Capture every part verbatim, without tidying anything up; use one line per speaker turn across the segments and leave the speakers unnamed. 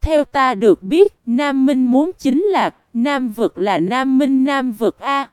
Theo ta được biết, Nam Minh muốn chính là Nam vực là Nam Minh Nam vực A.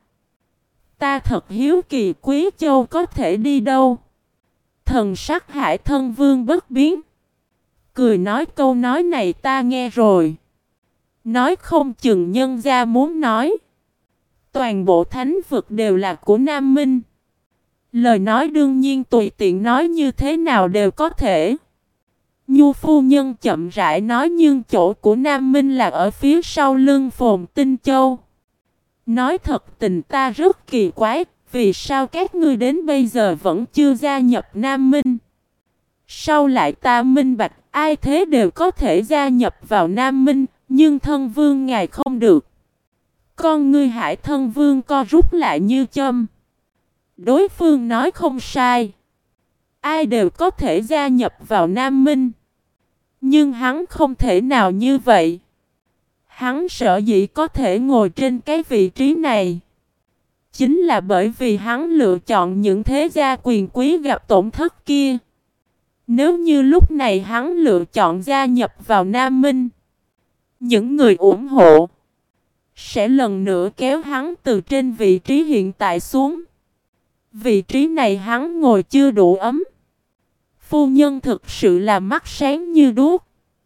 Ta thật hiếu kỳ Quý Châu có thể đi đâu. Thần sắc Hải Thân Vương bất biến. Cười nói câu nói này ta nghe rồi. Nói không chừng nhân gia muốn nói. Toàn bộ thánh vực đều là của Nam Minh. Lời nói đương nhiên tùy tiện nói như thế nào đều có thể. Nhu phu nhân chậm rãi nói nhưng chỗ của Nam Minh là ở phía sau lưng Phồn Tinh Châu. Nói thật tình ta rất kỳ quái, vì sao các ngươi đến bây giờ vẫn chưa gia nhập Nam Minh? Sau lại ta minh bạch, ai thế đều có thể gia nhập vào Nam Minh, nhưng thân vương ngài không được. Con ngươi Hải Thân Vương co rút lại như châm. Đối phương nói không sai. Ai đều có thể gia nhập vào Nam Minh. Nhưng hắn không thể nào như vậy. Hắn sợ dĩ có thể ngồi trên cái vị trí này. Chính là bởi vì hắn lựa chọn những thế gia quyền quý gặp tổn thất kia. Nếu như lúc này hắn lựa chọn gia nhập vào Nam Minh, những người ủng hộ sẽ lần nữa kéo hắn từ trên vị trí hiện tại xuống. Vị trí này hắn ngồi chưa đủ ấm. Phu nhân thực sự là mắt sáng như đuốc.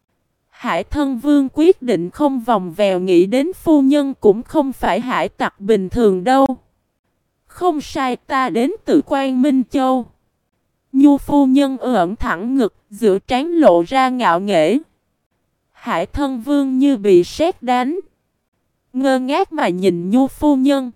Hải Thân Vương quyết định không vòng vèo nghĩ đến phu nhân cũng không phải hải tặc bình thường đâu. Không sai, ta đến từ Quan Minh Châu. Nhu phu nhân ưỡn thẳng ngực, giữa trán lộ ra ngạo nghễ. Hải Thân Vương như bị sét đánh. Ngơ ngác mà nhìn Nhu phu nhân.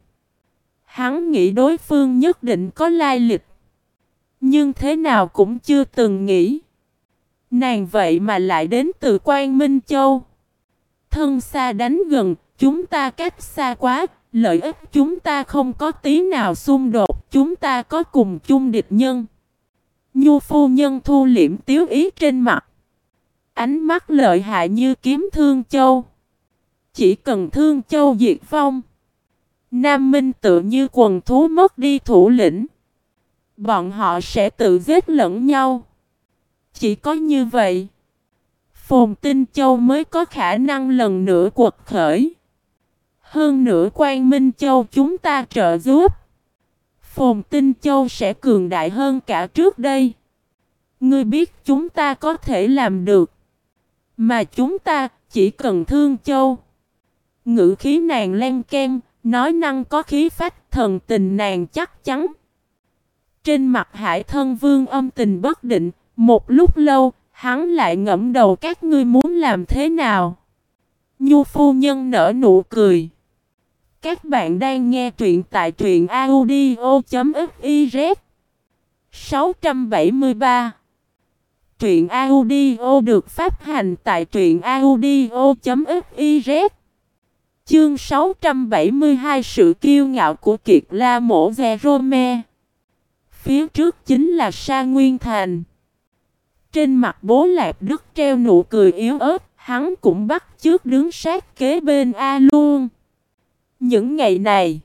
Hắn nghĩ đối phương nhất định có lai lịch. Nhưng thế nào cũng chưa từng nghĩ. Nàng vậy mà lại đến từ Quan Minh Châu. Thân xa đánh gần, chúng ta cách xa quá, lợi ích chúng ta không có tí nào xung đột, chúng ta có cùng chung địch nhân. Nhu phu nhân thu liễm tiếu ý trên mặt. Ánh mắt lợi hại như kiếm Thương Châu. Chỉ cần Thương Châu diệt vong, Nam Minh tự như quần thú mất đi thủ lĩnh. Bọn họ sẽ tự giết lẫn nhau. Chỉ có như vậy, Phồn Tinh Châu mới có khả năng lần nữa quật khởi. Hơn nữa Quan Minh Châu chúng ta trợ giúp, Phồn Tinh Châu sẽ cường đại hơn cả trước đây. Ngươi biết chúng ta có thể làm được. Mà chúng ta chỉ cần Thương Châu. Ngữ khí nàng len ken, nói năng có khí phách, thần tình nàng chắc chắn. Trên mặt Hải Thân Vương âm tình bất định. Một lúc lâu, hắn lại ngẫm đầu các ngươi muốn làm thế nào? Nhu phu nhân nở nụ cười. Các bạn đang nghe truyện tại truyện audio chấm fiz. sáu trăm bảy mươi ba. Truyện audio được phát hành tại truyện audio chấm fiz. Chương sáu trăm bảy mươi hai sự kiêu ngạo của Kiệt La Mổ Jerome. Phía trước chính là Sa Nguyên Thành. Trên mặt Bố Lạp Đức treo nụ cười yếu ớt, hắn cũng bắt chước đứng sát kế bên A luôn. Những ngày này,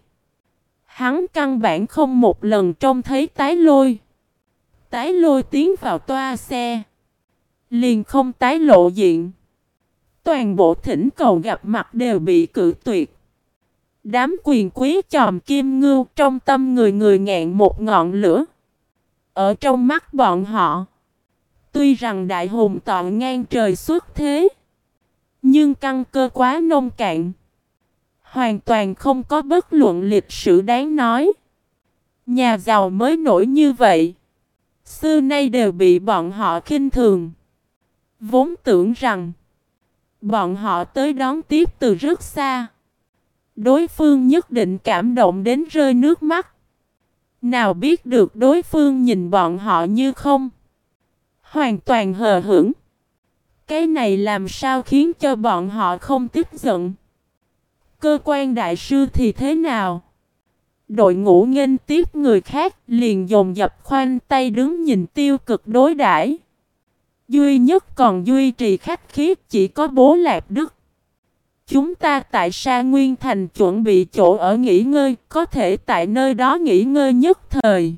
hắn căn bản không một lần trông thấy Tái Lôi. Tái Lôi tiến vào toa xe, liền không tái lộ diện. Toàn bộ thỉnh cầu gặp mặt đều bị cự tuyệt. Đám quyền quý chòm kim ngưu trong tâm người người ngẹn một ngọn lửa. Ở trong mắt bọn họ, tuy rằng đại hùng tọa ngang trời xuất thế, nhưng căn cơ quá nông cạn, hoàn toàn không có bất luận lịch sử đáng nói. Nhà giàu mới nổi như vậy, xưa nay đều bị bọn họ khinh thường. Vốn tưởng rằng bọn họ tới đón tiếp từ rất xa, đối phương nhất định cảm động đến rơi nước mắt. Nào biết được đối phương nhìn bọn họ như không, hoàn toàn hờ hững. Cái này làm sao khiến cho bọn họ không tức giận? Cơ quan đại sư thì thế nào? Đội ngũ nghênh tiếp người khác liền dồn dập khoanh tay đứng nhìn tiêu cực đối đãi. Duy nhất còn duy trì khách khí chỉ có Bố Lạp Đức. Chúng ta tại Sa Nguyên Thành chuẩn bị chỗ ở nghỉ ngơi, có thể tại nơi đó nghỉ ngơi nhất thời.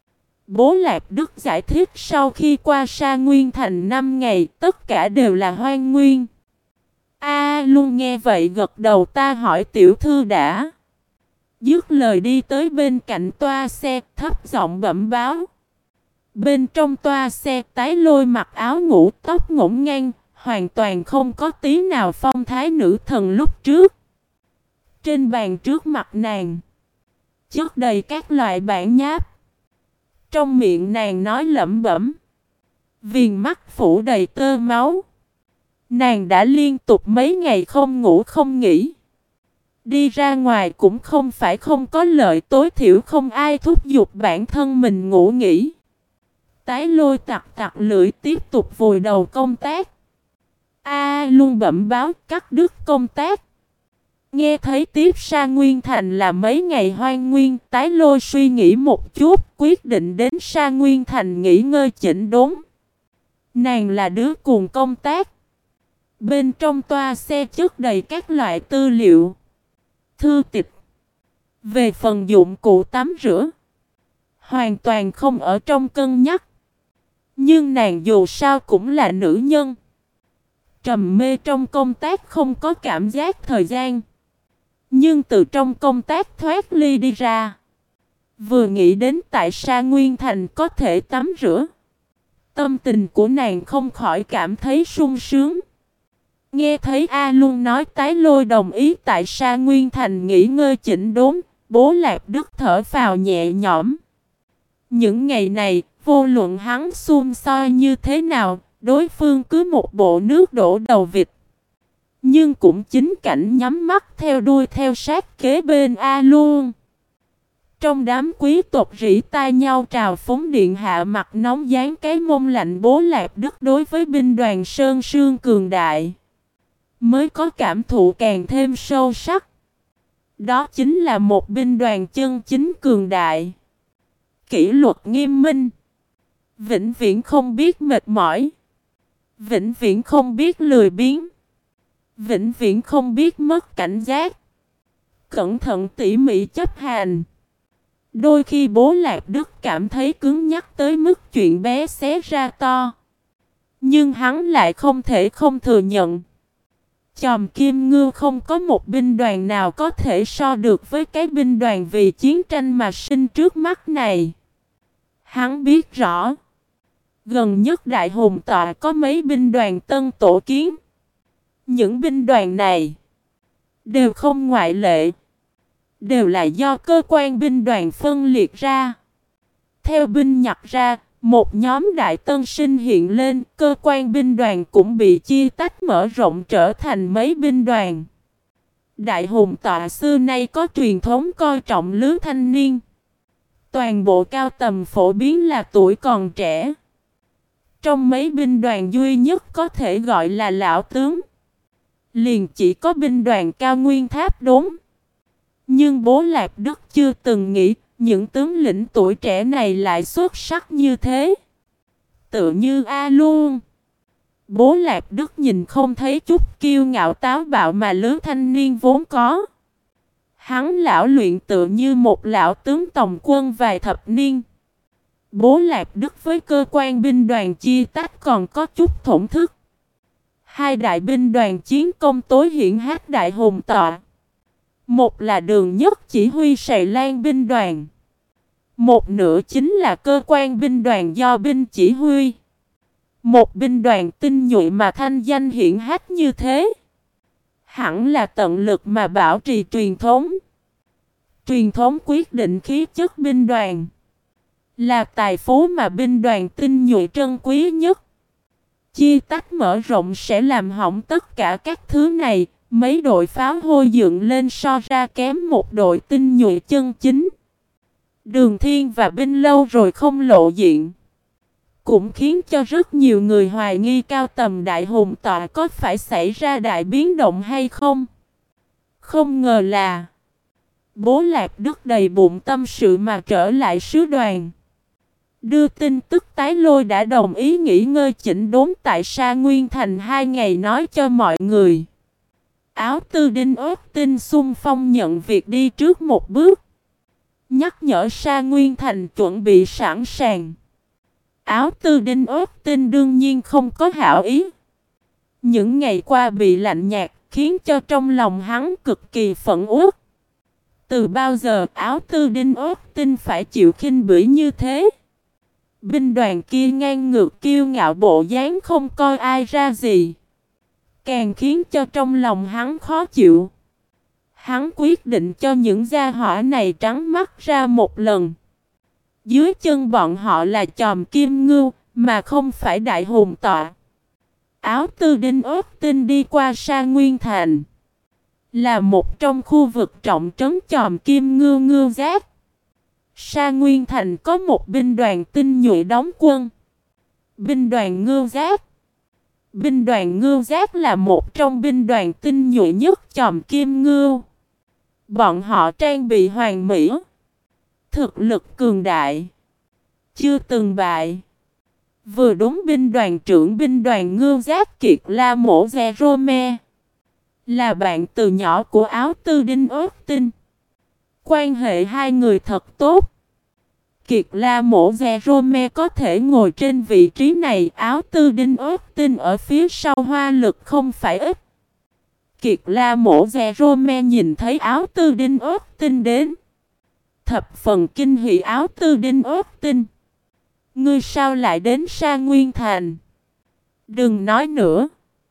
Bố Lạp Đức giải thích sau khi qua Sa Nguyên Thành năm ngày, tất cả đều là hoang nguyên. A luôn nghe vậy gật đầu, ta hỏi tiểu thư đã. Dứt lời đi tới bên cạnh toa xe, thấp giọng bẩm báo. Bên trong toa xe, Tái Lôi mặc áo ngủ, tóc ngổn ngang, hoàn toàn không có tí nào phong thái nữ thần lúc trước. Trên bàn trước mặt nàng chất đầy các loại bản nháp. Trong miệng nàng nói lẩm bẩm, viền mắt phủ đầy tơ máu. Nàng đã liên tục mấy ngày không ngủ không nghỉ. Đi ra ngoài cũng không phải không có lợi, tối thiểu không ai thúc giục bản thân mình ngủ nghỉ. Tái Lôi tặc tặc lưỡi tiếp tục vùi đầu công tác. A luôn bẩm báo cắt đứt công tác. Nghe thấy tiếp Sa Nguyên Thành là mấy ngày hoang nguyên, Tái Lôi suy nghĩ một chút, quyết định đến Sa Nguyên Thành nghỉ ngơi chỉnh đốn. Nàng là đứa cuồng công tác. Bên trong toa xe chất đầy các loại tư liệu, thư tịch. Về phần dụng cụ tắm rửa, hoàn toàn không ở trong cân nhắc. Nhưng nàng dù sao cũng là nữ nhân, trầm mê trong công tác, không có cảm giác thời gian. Nhưng từ trong công tác thoát ly đi ra, vừa nghĩ đến tại Sa Nguyên Thành có thể tắm rửa, tâm tình của nàng không khỏi cảm thấy sung sướng. Nghe thấy A Luân nói Tái Lôi đồng ý tại Sa Nguyên Thành nghỉ ngơi chỉnh đốn, Bố Lạp Đức thở phào nhẹ nhõm. Những ngày này, vô luận hắn xung soi như thế nào, đối phương cứ một bộ nước đổ đầu vịt. Nhưng cũng chính cảnh nhắm mắt theo đuôi theo sát kế bên A Luân. Trong đám quý tộc rỉ tai nhau trào phúng điện hạ mặt nóng dán cái mông lạnh Bố Lạp Đức đối với binh đoàn Sơn Sương cường đại, mới có cảm thụ càng thêm sâu sắc. Đó chính là một binh đoàn chân chính cường đại, kỷ luật nghiêm minh, vĩnh viễn không biết mệt mỏi, vĩnh viễn không biết lười biếng, vĩnh viễn không biết mất cảnh giác, cẩn thận tỉ mỉ chấp hành. Đôi khi Bố Lạp Đức cảm thấy cứng nhắc tới mức chuyện bé xé ra to, nhưng hắn lại không thể không thừa nhận. Chòm Kim Ngưu không có một binh đoàn nào có thể so được với cái binh đoàn vì chiến tranh mà sinh trước mắt này. Hắn biết rõ, gần nhất Đại Hùng Tọa có mấy binh đoàn tân tổ kiến. Những binh đoàn này đều không ngoại lệ, đều là do cơ quan binh đoàn phân liệt ra. Theo binh nhặt ra, một nhóm đại tân sinh hiện lên, cơ quan binh đoàn cũng bị chia tách mở rộng trở thành mấy binh đoàn. Đại Hùng Tọa xưa nay có truyền thống coi trọng lứa thanh niên. Toàn bộ cao tầm phổ biến là tuổi còn trẻ. Trong mấy binh đoàn duy nhất có thể gọi là lão tướng, liền chỉ có binh đoàn Cao Nguyên Tháp Đốn. Nhưng Bố Lạp Đức chưa từng nghĩ những tướng lĩnh tuổi trẻ này lại xuất sắc như thế. Tự như A Luân. Bố Lạp Đức nhìn không thấy chút kiêu ngạo táo bạo mà lứa thanh niên vốn có. Hắn lão luyện tự như một lão tướng tòng quân vài thập niên. Bố Lạp Đức với cơ quan binh đoàn chia tách còn có chút thổn thức. Hai đại binh đoàn chiến công tối hiển hách Đại Hùng Tọa. Một là Đường Nhất chỉ huy Sài Lan binh đoàn, một nửa chính là cơ quan binh đoàn do binh chỉ huy. Một binh đoàn tinh nhuệ mà thanh danh hiển hách như thế, hẳn là tận lực mà bảo trì truyền thống. Truyền thống quyết định khí chất binh đoàn, là tài phú mà binh đoàn tinh nhuệ trân quý nhất. Chia tách mở rộng sẽ làm hỏng tất cả các thứ này. Mấy đội pháo hôi dựng lên so ra kém một đội tinh nhuệ chân chính. Đường Thiên và binh lâu rồi không lộ diện, cũng khiến cho rất nhiều người hoài nghi cao tầm Đại Hùng Tọa có phải xảy ra đại biến động hay không. Không ngờ là Bố Lạp Đức đầy bụng tâm sự mà trở lại sứ đoàn, đưa tin tức Tái Lôi đã đồng ý nghỉ ngơi chỉnh đốn tại Sa Nguyên Thành hai ngày, nói cho mọi người. Áo Tư Đinh ớt tin xung phong nhận việc đi trước một bước, nhắc nhở Sa Nguyên Thành chuẩn bị sẵn sàng. Áo Tư Đinh ớt tin đương nhiên không có hảo ý. Những ngày qua bị lạnh nhạt, khiến cho trong lòng hắn cực kỳ phẫn uất. Từ bao giờ Áo Tư Đinh ớt tin phải chịu khinh bỉ như thế? Binh đoàn kia ngang ngược kiêu ngạo bộ dáng không coi ai ra gì, càng khiến cho trong lòng hắn khó chịu. Hắn quyết định cho những gia hỏa này trắng mắt ra một lần. Dưới chân bọn họ là Chòm Kim Ngưu, mà không phải Đại Hùng Tọa. Áo Tư Đinh ớt tin đi qua Sa Nguyên Thành, là một trong khu vực trọng trấn Chòm Kim Ngưu Ngưu Giác. Sa Nguyên Thành có một binh đoàn tinh nhuệ đóng quân, binh đoàn Ngưu Giác. Binh đoàn Ngưu Giác là một trong binh đoàn tinh nhuệ nhất Chòm Kim Ngưu. Bọn họ trang bị hoàn mỹ, thực lực cường đại, chưa từng bại. Vừa đúng binh đoàn trưởng binh đoàn Ngưu Giác Kiệt La Mổ Jerome, là bạn từ nhỏ của Áo Tư Đinh ớt tin. Quan hệ hai người thật tốt. Kiệt La Mổ Jerome có thể ngồi trên vị trí này, Áo Tư Đinh ớt tin ở phía sau hoa lực không phải ít. Kiệt La Mổ Jerome nhìn thấy Áo Tư Đinh ớt tin đến, thập phần kinh hỉ. Áo Tư Đinh ớt tin, ngươi sao lại đến Sa Nguyên Thành? Đừng nói nữa.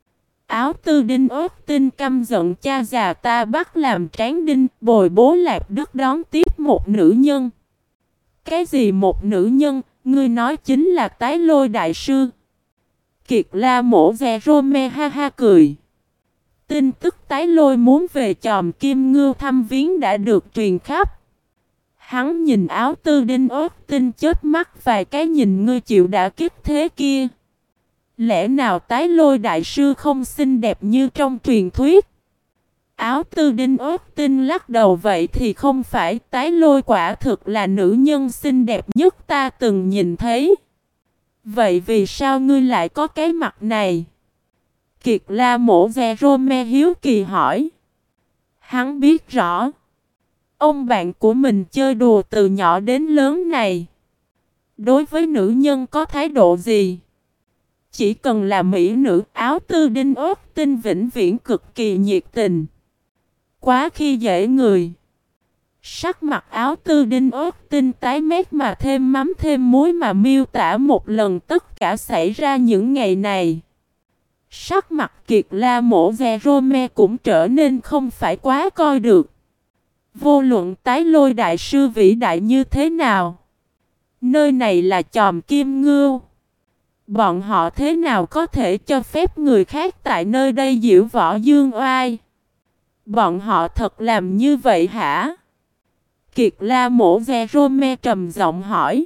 Áo Tư Đinh ớt tin căm giận, cha già ta bắt làm tráng đinh, bồi bố Lạp Đức đón tiếp một nữ nhân. Cái gì một nữ nhân? Ngươi nói chính là Tái Lôi đại sư. Kiệt La Mổ Jerome ha ha cười. Tin tức Tái Lôi muốn về Chòm Kim Ngưu thăm viếng đã được truyền khắp. Hắn nhìn Áo Tư Đinh ớt tin chết mắt vài cái, nhìn ngươi chịu đã kích thế kia. Lẽ nào Tái Lôi đại sư không xinh đẹp như trong truyền thuyết? Áo Tư Đinh ớt tin lắc đầu, vậy thì không phải, Tái Lôi quả thực là nữ nhân xinh đẹp nhất ta từng nhìn thấy. Vậy vì sao ngươi lại có cái mặt này? Kiệt La Mổ Jerome hiếu kỳ hỏi. Hắn biết rõ, ông bạn của mình chơi đùa từ nhỏ đến lớn này, đối với nữ nhân có thái độ gì? Chỉ cần là mỹ nữ, Áo Tư Đinh ớt tin vĩnh viễn cực kỳ nhiệt tình, quá khi dễ người. Sắc mặt Áo Tư Đinh ớt tin tái mét mà thêm mắm thêm muối mà miêu tả một lần tất cả xảy ra những ngày này. Sắc mặt Kiệt La Mổ Jerome cũng trở nên không phải quá coi được. Vô luận Tái Lôi đại sư vĩ đại như thế nào, nơi này là Chòm Kim Ngưu. Bọn họ thế nào có thể cho phép người khác tại nơi đây diễu võ dương oai? Bọn họ thật làm như vậy hả? Kiệt La Mổ Jerome trầm giọng hỏi.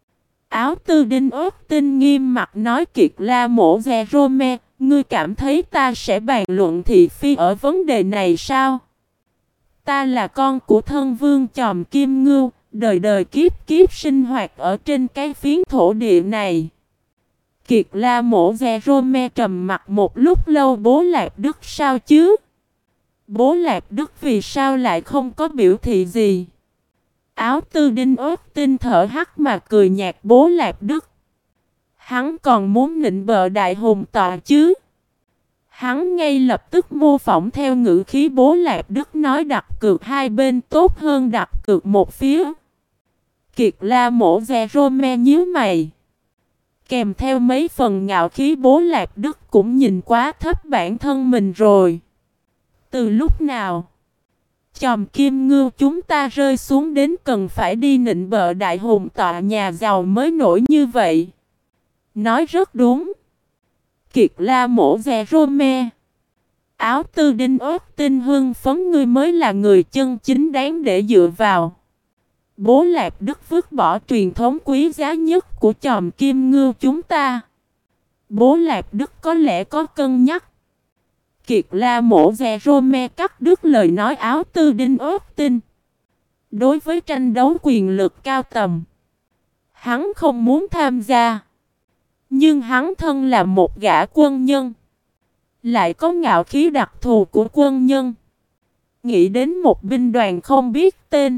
Áo Tư Đinh ớt tin nghiêm mặt nói, Kiệt La Mổ Jerome, ngươi cảm thấy ta sẽ bàn luận thị phi ở vấn đề này sao? Ta là con của thân vương Chòm Kim Ngưu, đời đời kiếp kiếp sinh hoạt ở trên cái phiến thổ địa này. Kiệt La Mổ Jerome trầm mặt một lúc lâu. Bố Lạp Đức sao chứ? Bố Lạp Đức vì sao lại không có biểu thị gì? Áo Tư Đinh ớt tin thở hắt mà cười nhạt. Bố Lạp Đức, hắn còn muốn nịnh bợ Đại Hùng Tọa chứ? Hắn ngay lập tức mô phỏng theo ngữ khí Bố Lạp Đức nói, đặt cược hai bên tốt hơn đặt cược một phía. Kiệt La Mổ Jerome nhíu mày, kèm theo mấy phần ngạo khí. Bố Lạp Đức cũng nhìn quá thấp bản thân mình rồi. Từ lúc nào Chòm Kim Ngưu chúng ta rơi xuống đến cần phải đi nịnh bợ Đại Hùng Tọa nhà giàu mới nổi như vậy? Nói rất đúng. Kiệt La Mổ Jerome. Áo Tư Đinh ớt tin hưng phấn, ngươi mới là người chân chính đáng để dựa vào. Bố Lạp Đức vứt bỏ truyền thống quý giá nhất của Chòm Kim Ngưu chúng ta. Bố Lạp Đức có lẽ có cân nhắc. Kiệt La Mổ Jerome cắt đứt lời nói Áo Tư Đinh ớt tin. Đối với tranh đấu quyền lực cao tầm, hắn không muốn tham gia. Nhưng hắn thân là một gã quân nhân, lại có ngạo khí đặc thù của quân nhân. Nghĩ đến một binh đoàn không biết tên,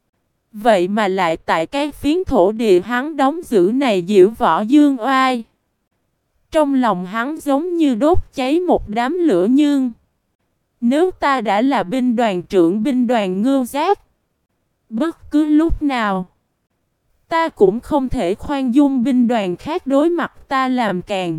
vậy mà lại tại cái phiến thổ địa hắn đóng giữ này diễu võ dương oai. Trong lòng hắn giống như đốt cháy một đám lửa nhương. Nếu ta đã là binh đoàn trưởng binh đoàn Ngưu Giác, bất cứ lúc nào ta cũng không thể khoan dung binh đoàn khác đối mặt ta làm càng.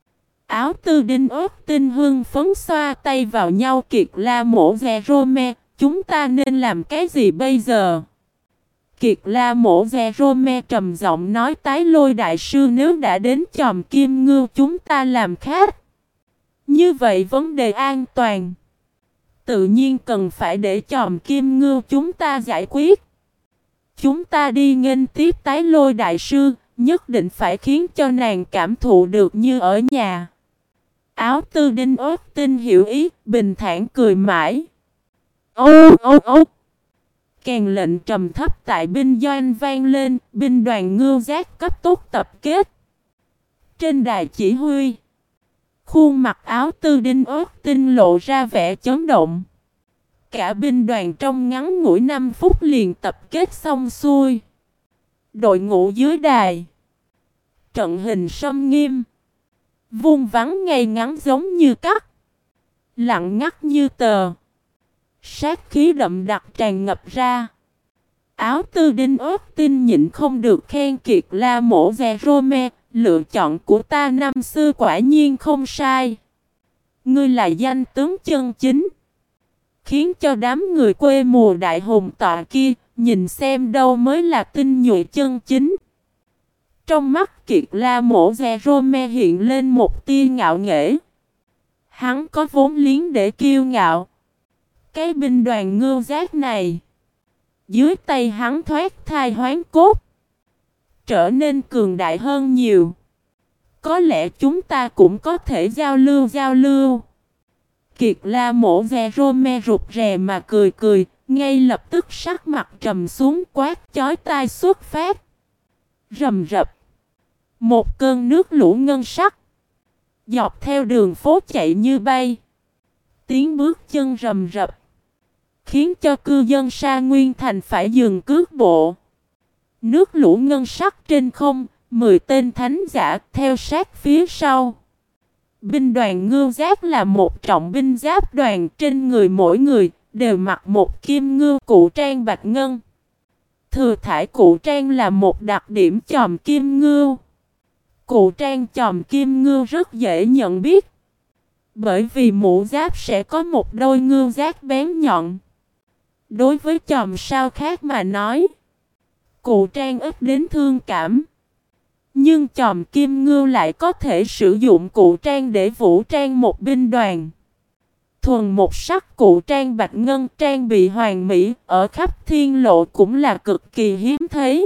Áo tư đinh ớt tinh hưng phấn xoa tay vào nhau. Kiệt La Mổ Jerome, chúng ta nên làm cái gì bây giờ? Kiệt La Mổ Jerome trầm giọng nói, Tái Lôi đại sư, nếu đã đến chòm Kim Ngưu chúng ta làm khác. Như vậy vấn đề an toàn tự nhiên cần phải để chòm Kim Ngưu chúng ta giải quyết. Chúng ta đi nghênh tiếp Tái Lôi đại sư, nhất định phải khiến cho nàng cảm thụ được như ở nhà. Áo tư đinh ớt tinh hiểu ý, bình thản cười mãi. Ô ô ô Kèn lệnh trầm thấp tại binh doanh vang lên, binh đoàn Ngưu Giác cấp tốc tập kết. Trên đài chỉ huy, khuôn mặt áo tư đinh ớt tinh lộ ra vẻ chấn động. Cả binh đoàn trong ngắn ngủi năm phút liền tập kết xong xuôi. Đội ngũ dưới đài, trận hình sâm nghiêm, vuông vắn ngay ngắn giống như cắt, lặng ngắt như tờ. Sát khí đậm đặc tràn ngập ra. Áo tư đinh ớt tinh nhịn không được khen Kiệt La Mổ Jerome, lựa chọn của ta năm xưa quả nhiên không sai. Ngươi là danh tướng chân chính, khiến cho đám người quê mùa đại hùng tọa kia nhìn xem đâu mới là tinh nhuệ chân chính. Trong mắt Kiệt La Mổ Jerome hiện lên một tia ngạo nghễ. Hắn có vốn liếng để kiêu ngạo. Cái binh đoàn Ngưu Giác này, dưới tay hắn thoát thai hoán cốt, trở nên cường đại hơn nhiều. Có lẽ chúng ta cũng có thể giao lưu giao lưu. Kiệt La Mổ Jerome rụt rè mà cười cười, ngay lập tức sắc mặt trầm xuống, quát chói tai xuất phát. Rầm rập, một cơn nước lũ ngân sắc dọc theo đường phố chạy như bay. Tiếng bước chân rầm rập khiến cho cư dân Sa Nguyên Thành phải dừng cước bộ. Nước lũ ngân sắc trên không, mười tên thánh giả theo sát phía sau. Binh đoàn Ngưu Giác là một trọng binh giáp đoàn, trên người mỗi người đều mặc một kim ngưu cụ trang bạch ngân. Thừa thải cụ trang là một đặc điểm chòm kim ngưu. Cụ trang chòm kim ngưu rất dễ nhận biết, bởi vì mũ giáp sẽ có một đôi ngưu giác bén nhọn. Đối với chòm sao khác mà nói, cụ trang ít đến thương cảm. Nhưng chòm kim ngưu lại có thể sử dụng cụ trang để vũ trang một binh đoàn. Thuần một sắc cụ trang bạch ngân trang bị hoàn mỹ ở khắp thiên lộ cũng là cực kỳ hiếm thấy.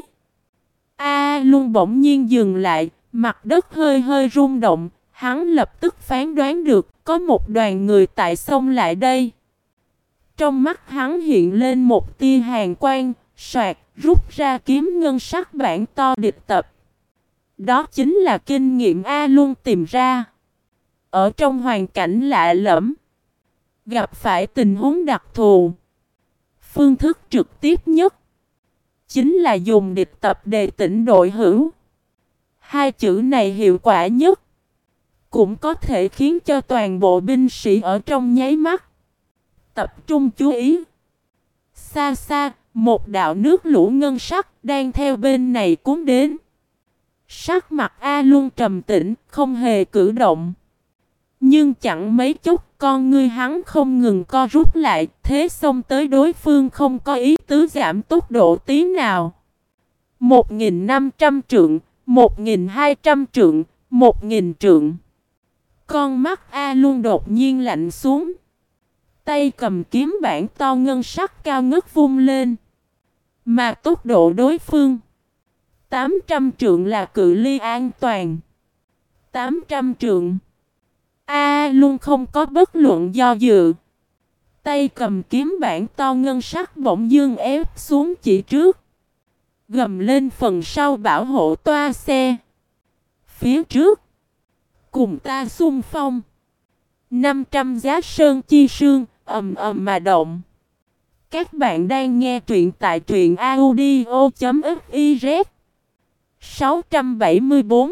A Luân bỗng nhiên dừng lại, mặt đất hơi hơi rung động, hắn lập tức phán đoán được có một đoàn người tại sông lại đây. Trong mắt hắn hiện lên một tia hàn quang, soạt rút ra kiếm ngân sắc bản to địch tập. Đó chính là kinh nghiệm A Luân tìm ra. Ở trong hoàn cảnh lạ lẫm, gặp phải tình huống đặc thù, phương thức trực tiếp nhất chính là dùng địch tập đề tỉnh đội hữu. Hai chữ này hiệu quả nhất, cũng có thể khiến cho toàn bộ binh sĩ ở trong nháy mắt tập trung chú ý. Xa xa, một đạo nước lũ ngân sắc đang theo bên này cuốn đến. Sắc mặt A Luân trầm tĩnh, không hề cử động. Nhưng chẳng mấy chốc, con ngươi hắn không ngừng co rút lại, thế xông tới đối phương không có ý tứ giảm tốc độ tí nào. Một nghìn năm trăm trượng, một nghìn hai trăm trượng, một nghìn trượng. Con mắt A Luân đột nhiên lạnh xuống. Tay cầm kiếm bản to ngân sắc cao ngất vung lên. Mà tốc độ đối phương tám trăm trượng là cự ly an toàn. tám trăm trượng. A Luân không có bất luận do dự. Tay cầm kiếm bản to ngân sắc bỗng dưng ép xuống chỉ trước. Gầm lên phần sau bảo hộ toa xe. Phía trước, cùng ta xung phong. năm trăm giá sơn chi sương, ầm ầm mà động. Các bạn đang nghe truyện tại truyện audio chấm fiz. sáu trăm bảy mươi tư.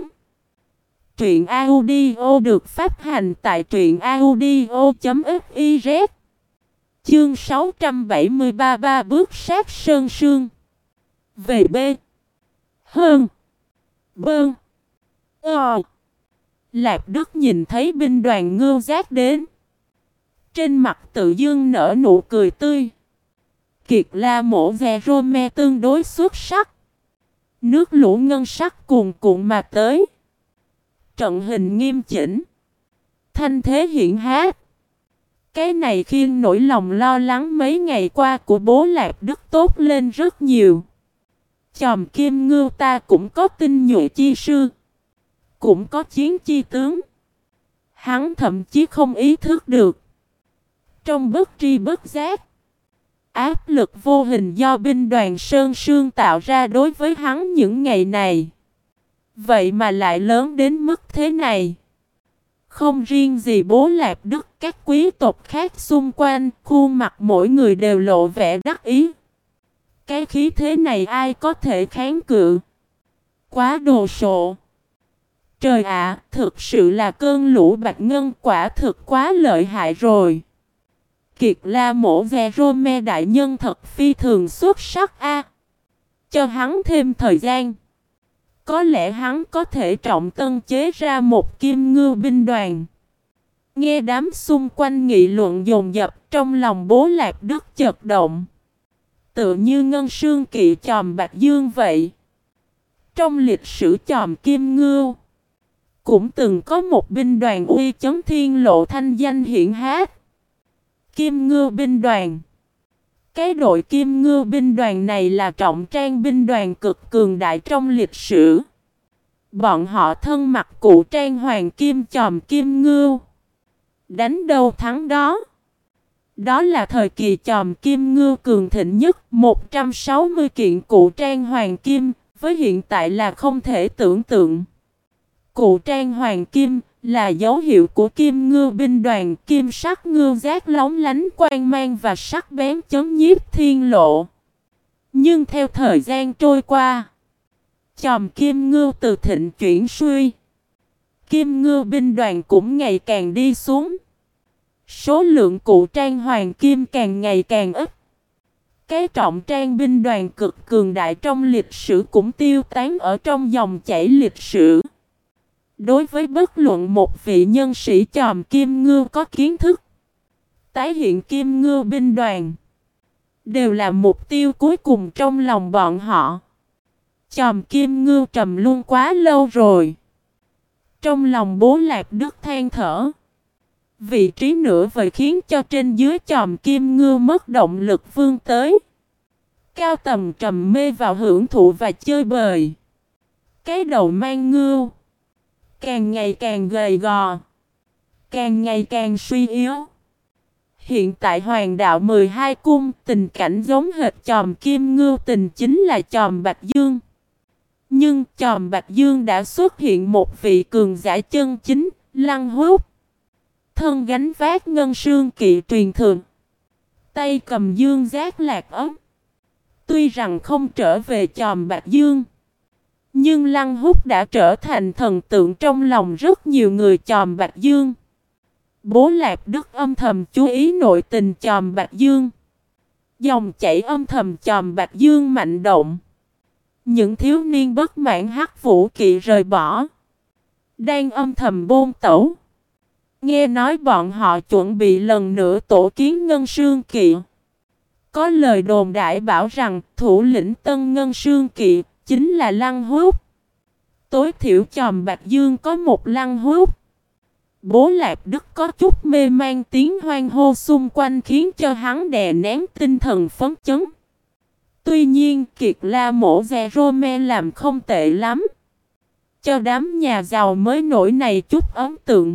Truyện audio được phát hành tại truyện audio chấm fiz. Chương sáu trăm bảy mươi ba ba bước sát sơn sương. Về B. Hơn. Bơn. Ờ. Lạc Đức nhìn thấy binh đoàn Ngưu Giác đến. Trên mặt tự dưng nở nụ cười tươi. Kiệt La Mổ Verome tương đối xuất sắc. Nước lũ ngân sắc cuồn cuộn mà tới. Trận hình nghiêm chỉnh. Thanh thế hiển hách. Cái này khiến nỗi lòng lo lắng mấy ngày qua của bố Lạc Đức tốt lên rất nhiều. Chòm Kim Ngưu ta cũng có tinh nhuệ chi sư. Cũng có chiến chi tướng. Hắn thậm chí không ý thức được. Trong bất tri bất giác, áp lực vô hình do binh đoàn Sơn Sương tạo ra đối với hắn những ngày này. Vậy mà lại lớn đến mức thế này. Không riêng gì bố Lạc Đức, các quý tộc khác xung quanh, khuôn mặt mỗi người đều lộ vẻ đắc ý. Cái khí thế này ai có thể kháng cự? Quá đồ sộ. Trời ạ, thực sự là cơn lũ bạch ngân, quả thực quá lợi hại rồi. Kiệt La Mổ Verome đại nhân thật phi thường xuất sắc a. Cho hắn thêm thời gian. Có lẽ hắn có thể trọng tân chế ra một kim ngưu binh đoàn. Nghe đám xung quanh nghị luận dồn dập, trong lòng bố Lạc Đức chợt động. Tựa như ngân sương kỵ chòm Bạch Dương vậy. Trong lịch sử chòm Kim Ngưu, cũng từng có một binh đoàn uy chấn thiên lộ thanh danh hiển hách. Kim Ngưu binh đoàn. Cái đội Kim Ngưu binh đoàn này là trọng trang binh đoàn cực cường đại trong lịch sử. Bọn họ thân mặc cụ trang hoàng kim chòm Kim Ngưu. Đánh đâu thắng đó. Đó là thời kỳ chòm Kim Ngưu cường thịnh nhất, một trăm sáu mươi kiện cụ trang hoàng kim, với hiện tại là không thể tưởng tượng. Cụ trang hoàng kim là dấu hiệu của Kim Ngưu binh đoàn, kim sắc ngưu giác lóng lánh quang mang và sắc bén chấn nhiếp thiên lộ. Nhưng theo thời gian trôi qua, chòm Kim Ngưu từ thịnh chuyển suy. Kim Ngưu binh đoàn cũng ngày càng đi xuống. Số lượng cụ trang hoàng kim càng ngày càng ít. Cái trọng trang binh đoàn cực cường đại trong lịch sử cũng tiêu tán ở trong dòng chảy lịch sử. Đối với bất luận một vị nhân sĩ chòm Kim Ngưu có kiến thức, tái hiện Kim Ngưu binh đoàn đều là mục tiêu cuối cùng trong lòng bọn họ. Chòm Kim Ngưu trầm luôn quá lâu rồi. Trong lòng bố Lạc Đức than thở. Vị trí nửa vời khiến cho trên dưới chòm Kim Ngưu mất động lực vươn tới. Cao tầm trầm mê vào hưởng thụ và chơi bời. Cái đầu mang ngưu càng ngày càng gầy gò, càng ngày càng suy yếu. Hiện tại Hoàng đạo mười hai cung, tình cảnh giống hệt chòm Kim Ngưu tình chính là chòm Bạch Dương. Nhưng chòm Bạch Dương đã xuất hiện một vị cường giả chân chính, Lăng Húc. Thân gánh vác ngân sương kỵ truyền thường, tay cầm dương giác lạc ấm. Tuy rằng không trở về chòm Bạch Dương, nhưng Lăng Húc đã trở thành thần tượng trong lòng rất nhiều người chòm Bạch Dương. Bố Lạc Đức âm thầm chú ý nội tình chòm Bạch Dương. Dòng chảy âm thầm chòm Bạch Dương mạnh động. Những thiếu niên bất mãn Hắc Vũ kỵ rời bỏ, đang âm thầm bôn tẩu. Nghe nói bọn họ chuẩn bị lần nữa tổ kiến Ngân Sương kỵ. Có lời đồn đại bảo rằng thủ lĩnh Tân Ngân Sương kỵ chính là Lăng Húc. Tối thiểu chòm Bạch Dương có một Lăng Húc. Bố Lạc Đức có chút mê man, tiếng hoan hô xung quanh khiến cho hắn đè nén tinh thần phấn chấn. Tuy nhiên Kiệt La Mổ Verome làm không tệ lắm. Cho đám nhà giàu mới nổi này chút ấn tượng.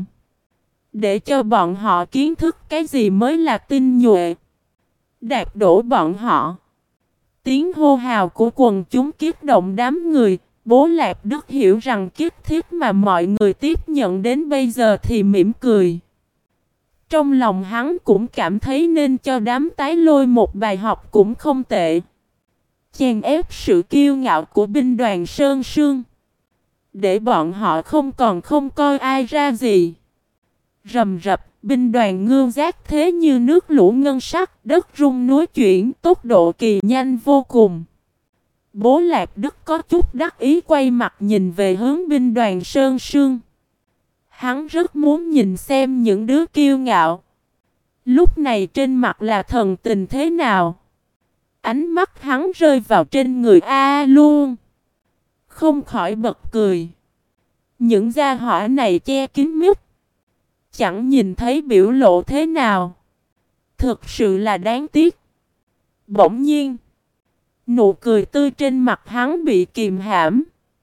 Để cho bọn họ kiến thức cái gì mới là tinh nhuệ. Đạp đổ bọn họ. Tiếng hô hào của quần chúng kích động đám người. Bố Lạc Đức hiểu rằng kiếp thiết mà mọi người tiếp nhận đến bây giờ thì mỉm cười. Trong lòng hắn cũng cảm thấy nên cho đám tái lôi một bài học cũng không tệ. Chèn ép sự kiêu ngạo của binh đoàn Sơn Sương, để bọn họ không còn không coi ai ra gì. Rầm rập, binh đoàn ngưu giác thế như nước lũ ngân sắc, đất rung núi chuyển, tốc độ kỳ nhanh vô cùng. Bố Lạp Đức có chút đắc ý quay mặt nhìn về hướng binh đoàn Sơn Sương. Hắn rất muốn nhìn xem những đứa kiêu ngạo lúc này trên mặt là thần tình thế nào. Ánh mắt hắn rơi vào trên người A Luân, không khỏi bật cười. Những gia hỏa này che kín mít, chẳng nhìn thấy biểu lộ thế nào. Thực sự là đáng tiếc. Bỗng nhiên, nụ cười tươi trên mặt hắn bị kìm hãm.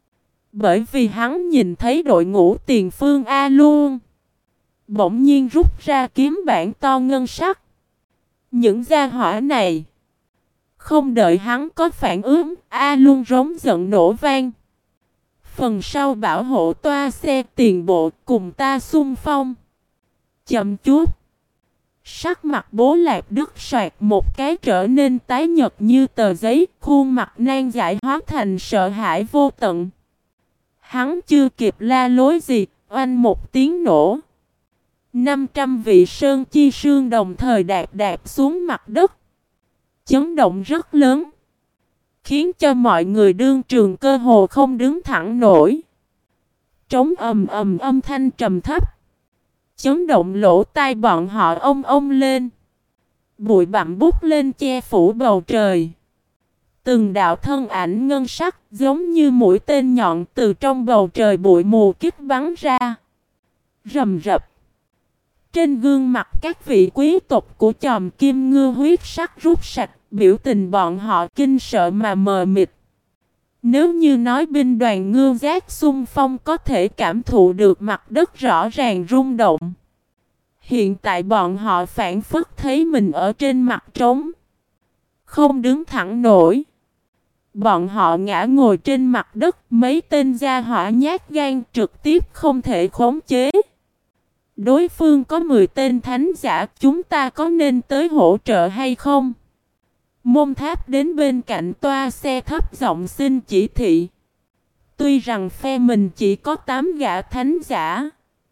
Bởi vì hắn nhìn thấy đội ngũ tiền phương A Luân bỗng nhiên rút ra kiếm bản to ngân sắc. Những gia hỏa này, không đợi hắn có phản ứng, A Luân rống giận nổ vang. Phần sau bảo hộ toa xe tiền bộ cùng ta xung phong. Chậm chút. Sắc mặt bố Lạp Đức soạt một cái trở nên tái nhợt như tờ giấy, khuôn mặt nan giải hóa thành sợ hãi vô tận. Hắn chưa kịp la lối gì, oanh một tiếng nổ. năm trăm vị sơn chi sương đồng thời đạp đạp xuống mặt đất. Chấn động rất lớn, khiến cho mọi người đương trường cơ hồ không đứng thẳng nổi. Trống ầm ầm âm thanh trầm thấp, chấn động lỗ tai bọn họ ông ông lên. Bụi bặm bút lên che phủ bầu trời. Từng đạo thân ảnh ngân sắc giống như mũi tên nhọn từ trong bầu trời bụi mù kích bắn ra. Rầm rập. Trên gương mặt các vị quý tộc của chòm kim ngư huyết sắc rút sạch, biểu tình bọn họ kinh sợ mà mờ mịt. Nếu như nói binh đoàn ngưu giác xung phong có thể cảm thụ được mặt đất rõ ràng rung động, hiện tại bọn họ phản phất thấy mình ở trên mặt trống, không đứng thẳng nổi. Bọn họ ngã ngồi trên mặt đất, mấy tên gia hỏa nhát gan trực tiếp không thể khống chế. Đối phương có mười tên thánh giả, chúng ta có nên tới hỗ trợ hay không? Môn Tháp đến bên cạnh toa xe thấp giọng xin chỉ thị. Tuy rằng phe mình chỉ có tám gã thánh giả,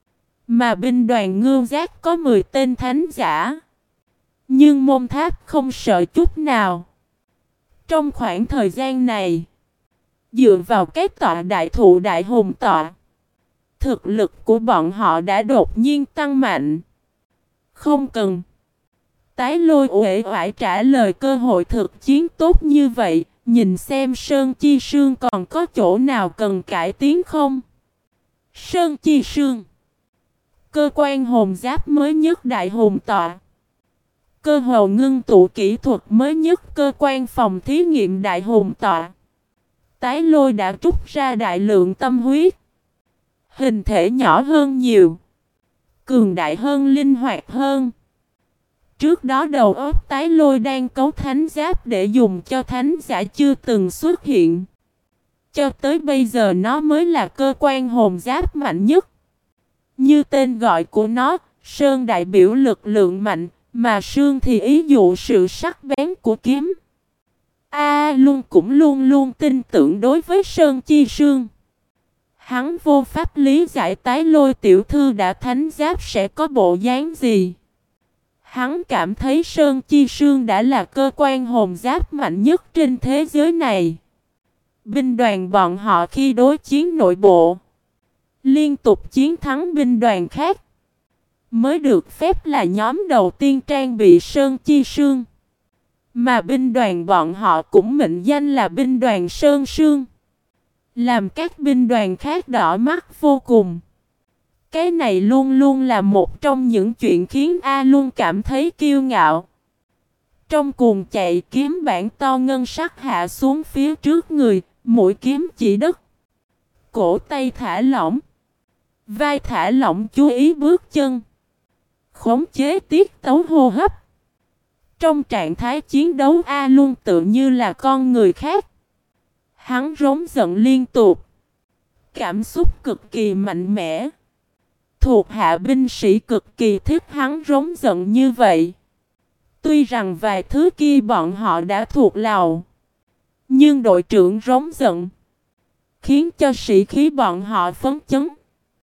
mà binh đoàn ngưu giác có mười tên thánh giả, nhưng Môn Tháp không sợ chút nào. Trong khoảng thời gian này, dựa vào cái tọa đại thụ đại hùng tọa, thực lực của bọn họ đã đột nhiên tăng mạnh. Không cần Tái Lôi uể oải trả lời cơ hội thực chiến tốt như vậy, nhìn xem Sơn Chi Sương còn có chỗ nào cần cải tiến không? Sơn Chi Sương, cơ quan hồn giáp mới nhất đại hùng tọa, cơ hồ ngưng tụ kỹ thuật mới nhất cơ quan phòng thí nghiệm đại hùng tọa. Tái Lôi đã trút ra đại lượng tâm huyết, hình thể nhỏ hơn nhiều, cường đại hơn, linh hoạt hơn. Trước đó đầu óc Tái Lôi đang cấu thánh giáp để dùng cho thánh giả chưa từng xuất hiện. Cho tới bây giờ nó mới là cơ quan hồn giáp mạnh nhất. Như tên gọi của nó, Sơn đại biểu lực lượng mạnh, mà Sương thì ý dụ sự sắc bén của kiếm. A Luân cũng luôn luôn tin tưởng đối với Sơn Chi Sương. Hắn vô pháp lý giải Tái Lôi tiểu thư đã thánh giáp sẽ có bộ dáng gì. Hắn cảm thấy Sơn Chi Sương đã là cơ quan hồn giáp mạnh nhất trên thế giới này. Binh đoàn bọn họ khi đối chiến nội bộ, liên tục chiến thắng binh đoàn khác, mới được phép là nhóm đầu tiên trang bị Sơn Chi Sương. Mà binh đoàn bọn họ cũng mệnh danh là binh đoàn Sơn Sương, làm các binh đoàn khác đỏ mắt vô cùng. Cái này luôn luôn là một trong những chuyện khiến A Luân cảm thấy kiêu ngạo. Trong cuồng chạy, kiếm bản to ngân sắc hạ xuống phía trước người, mũi kiếm chỉ đất. Cổ tay thả lỏng, vai thả lỏng, chú ý bước chân, khống chế tiết tấu hô hấp. Trong trạng thái chiến đấu, A Luân tự như là con người khác. Hắn rống giận liên tục, cảm xúc cực kỳ mạnh mẽ. Thuộc hạ binh sĩ cực kỳ thích hắn rống giận như vậy. Tuy rằng vài thứ kia bọn họ đã thuộc lòng, nhưng đội trưởng rống giận khiến cho sĩ khí bọn họ phấn chấn.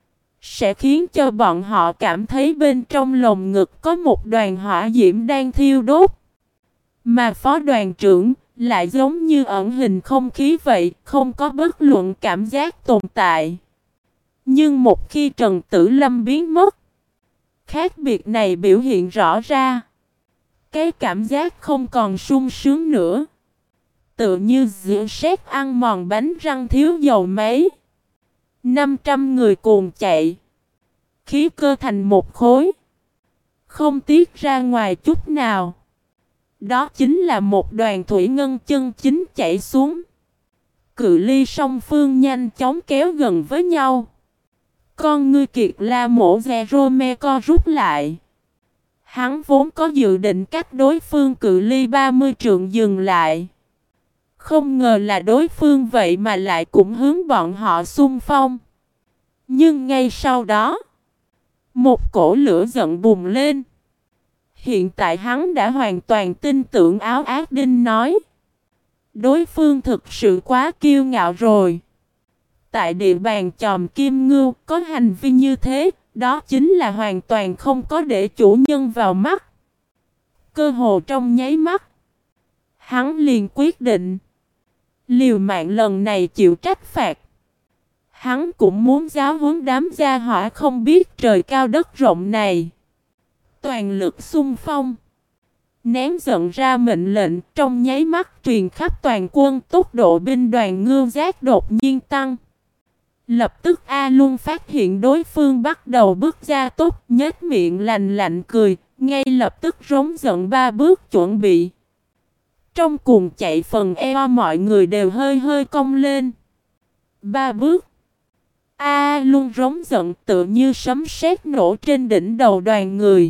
sẽ khiến cho bọn họ cảm thấy bên trong lồng ngực có một đoàn hỏa diễm đang thiêu đốt. Mà phó đoàn trưởng lại giống như ẩn hình không khí vậy, không có bất luận cảm giác tồn tại. Nhưng một khi Trần Tử Lâm biến mất, khác biệt này biểu hiện rõ ra. Cái cảm giác không còn sung sướng nữa. Tựa như giữa sét ăn mòn bánh răng thiếu dầu máy. năm trăm người cuồng chạy. Khí cơ thành một khối. Không tiết ra ngoài chút nào. Đó chính là một đoàn thủy ngân chân chính chạy xuống. Cự ly song phương nhanh chóng kéo gần với nhau. Con ngươi Kiệt La Mổ Jerome co rút lại. Hắn vốn có dự định cách đối phương cự ly ba mươi trượng dừng lại. Không ngờ là đối phương vậy mà lại cũng hướng bọn họ xung phong. Nhưng ngay sau đó, một cổ lửa giận bùng lên. Hiện tại hắn đã hoàn toàn tin tưởng Áo Ác Đinh nói. Đối phương thực sự quá kiêu ngạo rồi. Tại địa bàn Chòm Kim Ngưu có hành vi như thế, đó chính là hoàn toàn không có để chủ nhân vào mắt. Cơ hồ trong nháy mắt, hắn liền quyết định liều mạng lần này chịu trách phạt. Hắn cũng muốn giáo huấn đám gia hỏa không biết trời cao đất rộng này. Toàn lực xung phong. Nén giận ra mệnh lệnh, trong nháy mắt truyền khắp toàn quân, tốc độ binh đoàn Ngưu Giác đột nhiên tăng. Lập tức A Luân phát hiện đối phương bắt đầu bước ra tốt, nhếch miệng lạnh lạnh cười, ngay lập tức rống giận ba bước chuẩn bị. Trong cuồng chạy phần eo mọi người đều hơi hơi cong lên. Ba bước. A Luân rống giận tựa như sấm sét nổ trên đỉnh đầu đoàn người.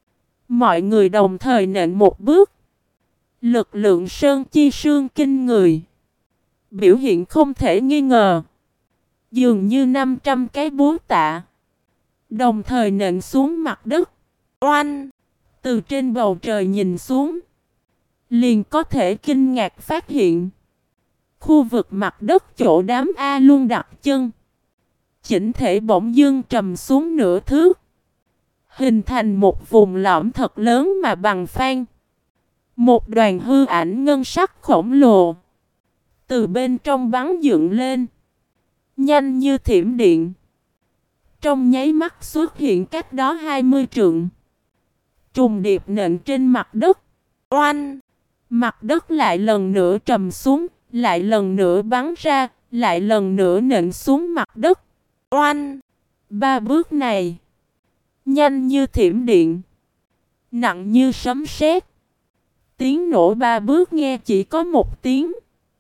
Mọi người đồng thời nện một bước. Lực lượng sơn chi sương kinh người. Biểu hiện không thể nghi ngờ. Dường như năm trăm cái búa tạ. Đồng thời nện xuống mặt đất. Oanh! Từ trên bầu trời nhìn xuống. Liền có thể kinh ngạc phát hiện. Khu vực mặt đất chỗ đám A Luân đặt chân. Chỉnh thể bỗng dưng trầm xuống nửa thước. Hình thành một vùng lõm thật lớn mà bằng phang. Một đoàn hư ảnh ngân sắc khổng lồ. Từ bên trong bắn dựng lên. Nhanh như thiểm điện. Trong nháy mắt xuất hiện cách đó hai mươi trượng. Trùng điệp nện trên mặt đất. Oanh! Mặt đất lại lần nữa trầm xuống. Lại lần nữa bắn ra. Lại lần nữa nện xuống mặt đất. Oanh! Ba bước này. Nhanh như thiểm điện. Nặng như sấm sét. Tiếng nổ ba bước nghe chỉ có một tiếng.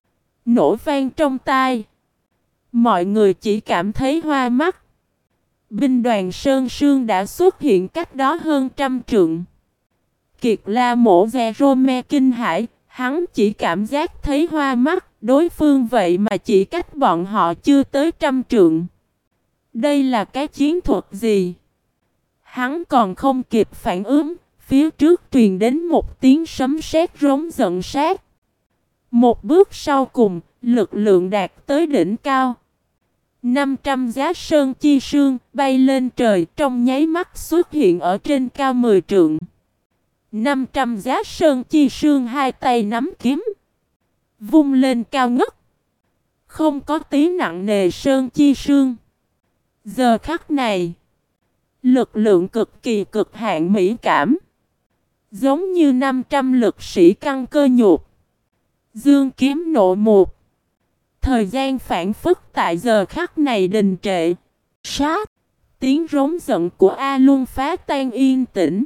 Nổ vang trong tai. Mọi người chỉ cảm thấy hoa mắt. Binh đoàn Sơn Sương đã xuất hiện cách đó hơn trăm trượng. Kiệt La Mổ Jerome kinh hãi, hắn chỉ cảm giác thấy hoa mắt, đối phương vậy mà chỉ cách bọn họ chưa tới trăm trượng. Đây là cái chiến thuật gì? Hắn còn không kịp phản ứng, phía trước truyền đến một tiếng sấm sét rống giận sát. Một bước sau cùng, lực lượng đạt tới đỉnh cao. năm trăm giá sơn chi sương bay lên trời trong nháy mắt xuất hiện ở trên cao mười trượng. năm trăm giá sơn chi sương hai tay nắm kiếm. Vung lên cao ngất. Không có tí nặng nề sơn chi sương. Giờ khắc này. Lực lượng cực kỳ cực hạn mỹ cảm. Giống như năm trăm lực sĩ căng cơ nhục. Dương kiếm nộ một. Thời gian phản phất tại giờ khắc này đình trệ. Sát. Tiếng rống giận của A Luân phá tan yên tĩnh.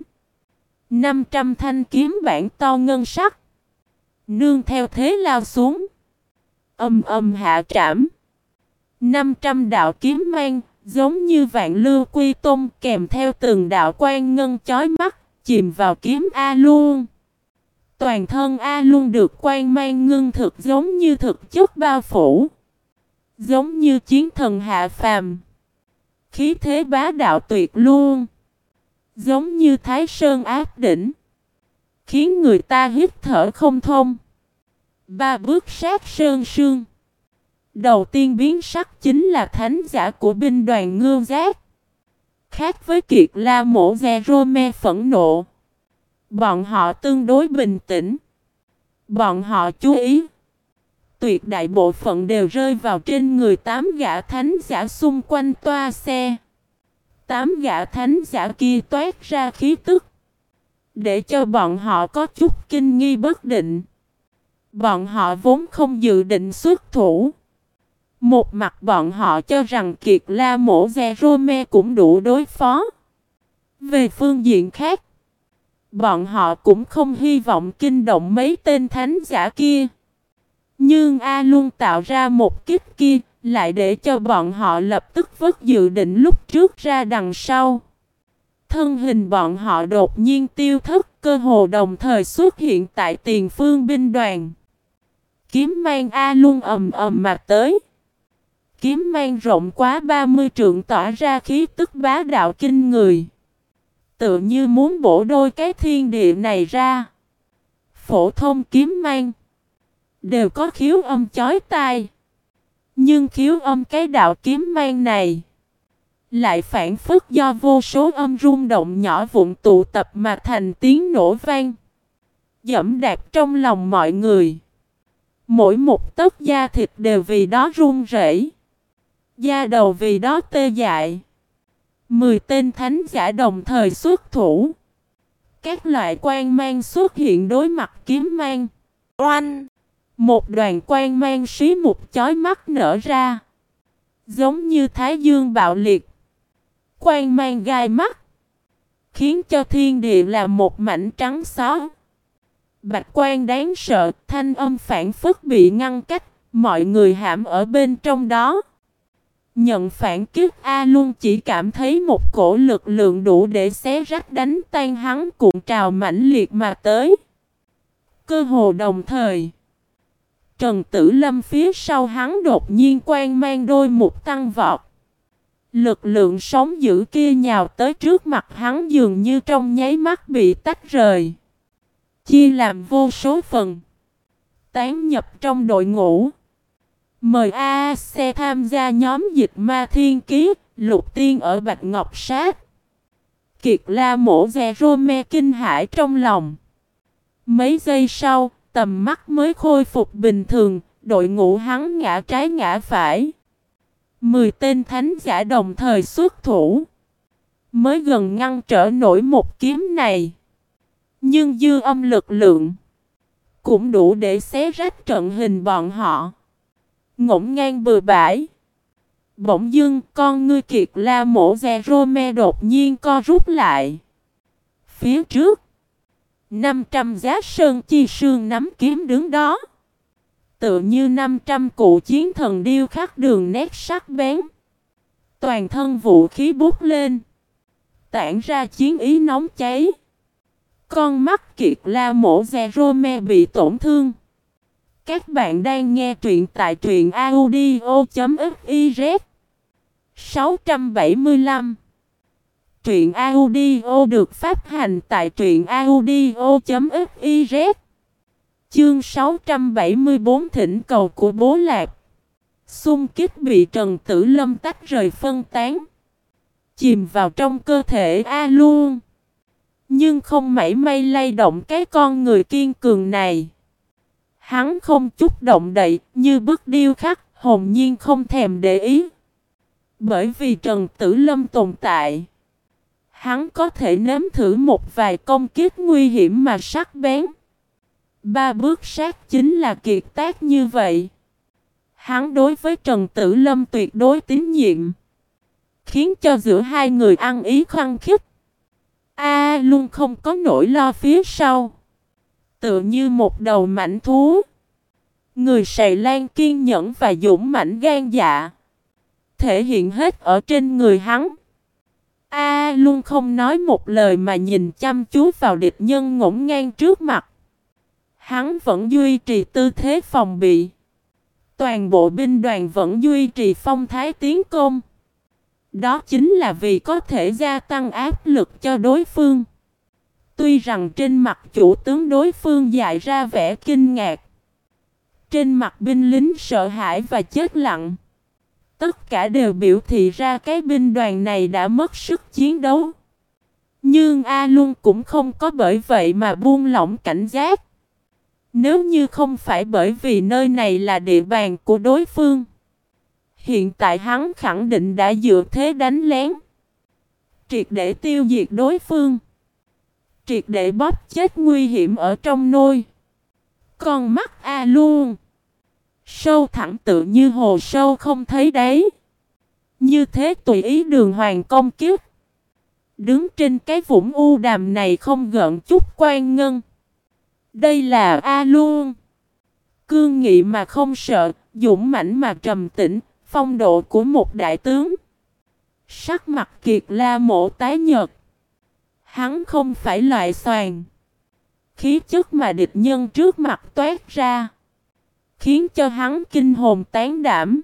năm trăm thanh kiếm bản to ngân sắc. Nương theo thế lao xuống. Âm âm hạ trảm. năm trăm đạo kiếm mang. Giống như vạn lưu quy tôn kèm theo từng đạo quan ngân chói mắt. Chìm vào kiếm A Luân. Toàn thân A Luân được quan mang ngưng thực giống như thực chất bao phủ. Giống như chiến thần hạ phàm. Khí thế bá đạo tuyệt luôn. Giống như Thái Sơn áp đỉnh. Khiến người ta hít thở không thông. Ba bước sát sơn sương. Đầu tiên biến sắc chính là thánh giả của binh đoàn Ngưu Giác. Khác với Kiệt La Mổ Jerome phẫn nộ, bọn họ tương đối bình tĩnh. Bọn họ chú ý, tuyệt đại bộ phận đều rơi vào trên người tám gã thánh giả xung quanh toa xe. Tám gã thánh giả kia toát ra khí tức, để cho bọn họ có chút kinh nghi bất định. Bọn họ vốn không dự định xuất thủ. Một mặt bọn họ cho rằng Kiệt La Mổ Jerome cũng đủ đối phó. Về phương diện khác, bọn họ cũng không hy vọng kinh động mấy tên thánh giả kia. Nhưng A luôn tạo ra một kích kia, lại để cho bọn họ lập tức vứt dự định lúc trước ra đằng sau. Thân hình bọn họ đột nhiên tiêu thất, cơ hồ đồng thời xuất hiện tại tiền phương binh đoàn. Kiếm mang A luôn ầm ầm mà tới. Kiếm mang rộng quá ba mươi trượng tỏa ra khí tức bá đạo kinh người. Tựa như muốn bổ đôi cái thiên địa này ra. Phổ thông kiếm mang đều có khiếu âm chói tai. Nhưng khiếu âm cái đạo kiếm mang này lại phản phất do vô số âm rung động nhỏ vụn tụ tập mà thành tiếng nổ vang, dẫm đạp trong lòng mọi người. Mỗi một tấc da thịt đều vì đó run rẩy, da đầu vì đó tê dại. Mười tên thánh giả đồng thời xuất thủ. Các loại quang mang xuất hiện đối mặt kiếm mang. Oanh! Một đoàn quang mang xí mục chói mắt nở ra, giống như thái dương bạo liệt. Quang mang gai mắt, khiến cho thiên địa là một mảnh trắng xóa. Bạch quang đáng sợ, thanh âm phản phất bị ngăn cách, mọi người hãm ở bên trong đó. Nhận phản kích, A luôn chỉ cảm thấy một cổ lực lượng đủ để xé rách đánh tan hắn cuộn trào mãnh liệt mà tới. Cơ hồ đồng thời, Trần Tử Lâm phía sau hắn đột nhiên quang mang đôi một tăng vọt. Lực lượng sóng dữ kia nhào tới trước mặt hắn dường như trong nháy mắt bị tách rời, chia làm vô số phần, tán nhập trong đội ngũ. Mời a a xê tham gia nhóm dịch ma thiên ký, lục tiên ở Bạch Ngọc Sát. Kiệt La Mổ Jerome kinh hãi trong lòng. Mấy giây sau, tầm mắt mới khôi phục bình thường, đội ngũ hắn ngã trái ngã phải. Mười tên thánh giả đồng thời xuất thủ, mới gần ngăn trở nổi một kiếm này. Nhưng dư âm lực lượng cũng đủ để xé rách trận hình bọn họ. Ngổn ngang bừa bãi. Bỗng dưng con ngươi Kiệt La Mổ Jerome đột nhiên co rút lại. Phía trước, năm trăm giá sơn chi sương nắm kiếm đứng đó, tựa như năm trăm cụ chiến thần điêu khắc đường nét sắc bén. Toàn thân vũ khí bút lên, tản ra chiến ý nóng cháy. Con mắt Kiệt La Mổ Jerome bị tổn thương. Các bạn đang nghe truyện tại truyện audio chấm fiz. sáu trăm bảy mươi lăm. Truyện audio được phát hành tại truyện audio chấm fiz. Chương sáu trăm bảy mươi tư thỉnh cầu của Bố Lạc. Xung kích bị Trần Tử Lâm tách rời phân tán, chìm vào trong cơ thể A luôn. Nhưng không mảy may lay động cái con người kiên cường này. Hắn không chút động đậy, như bức điêu khắc, hồn nhiên không thèm để ý. Bởi vì Trần Tử Lâm tồn tại, hắn có thể nếm thử một vài công kích nguy hiểm mà sắc bén. Ba bước sát chính là kiệt tác như vậy. Hắn đối với Trần Tử Lâm tuyệt đối tín nhiệm, khiến cho giữa hai người ăn ý khăng khít. A luôn không có nỗi lo phía sau, tựa như một đầu mãnh thú. Người Sài Lan kiên nhẫn và dũng mãnh gan dạ, thể hiện hết ở trên người hắn. A luôn không nói một lời mà nhìn chăm chú vào địch nhân ngổn ngang trước mặt. Hắn vẫn duy trì tư thế phòng bị. Toàn bộ binh đoàn vẫn duy trì phong thái tiến công. Đó chính là vì có thể gia tăng áp lực cho đối phương. Tuy rằng trên mặt chủ tướng đối phương dại ra vẻ kinh ngạc, trên mặt binh lính sợ hãi và chết lặng, tất cả đều biểu thị ra cái binh đoàn này đã mất sức chiến đấu. Nhưng A Luân cũng không có bởi vậy mà buông lỏng cảnh giác. Nếu như không phải bởi vì nơi này là địa bàn của đối phương, hiện tại hắn khẳng định đã dựa thế đánh lén, triệt để tiêu diệt đối phương, triệt để bóp chết nguy hiểm ở trong nôi. Con mắt A Luân sâu thẳm tự như hồ sâu không thấy đáy. Như thế tùy ý đường hoàng công kiếp. Đứng trên cái vũng u đàm này không gợn chút quan ngân. Đây là A Luân. Cương nghị mà không sợ, dũng mãnh mà trầm tĩnh, phong độ của một đại tướng. Sắc mặt Kiệt La Mộ tái nhợt. Hắn không phải loại xoàn. Khí chất mà địch nhân trước mặt toát ra, khiến cho hắn kinh hồn tán đảm.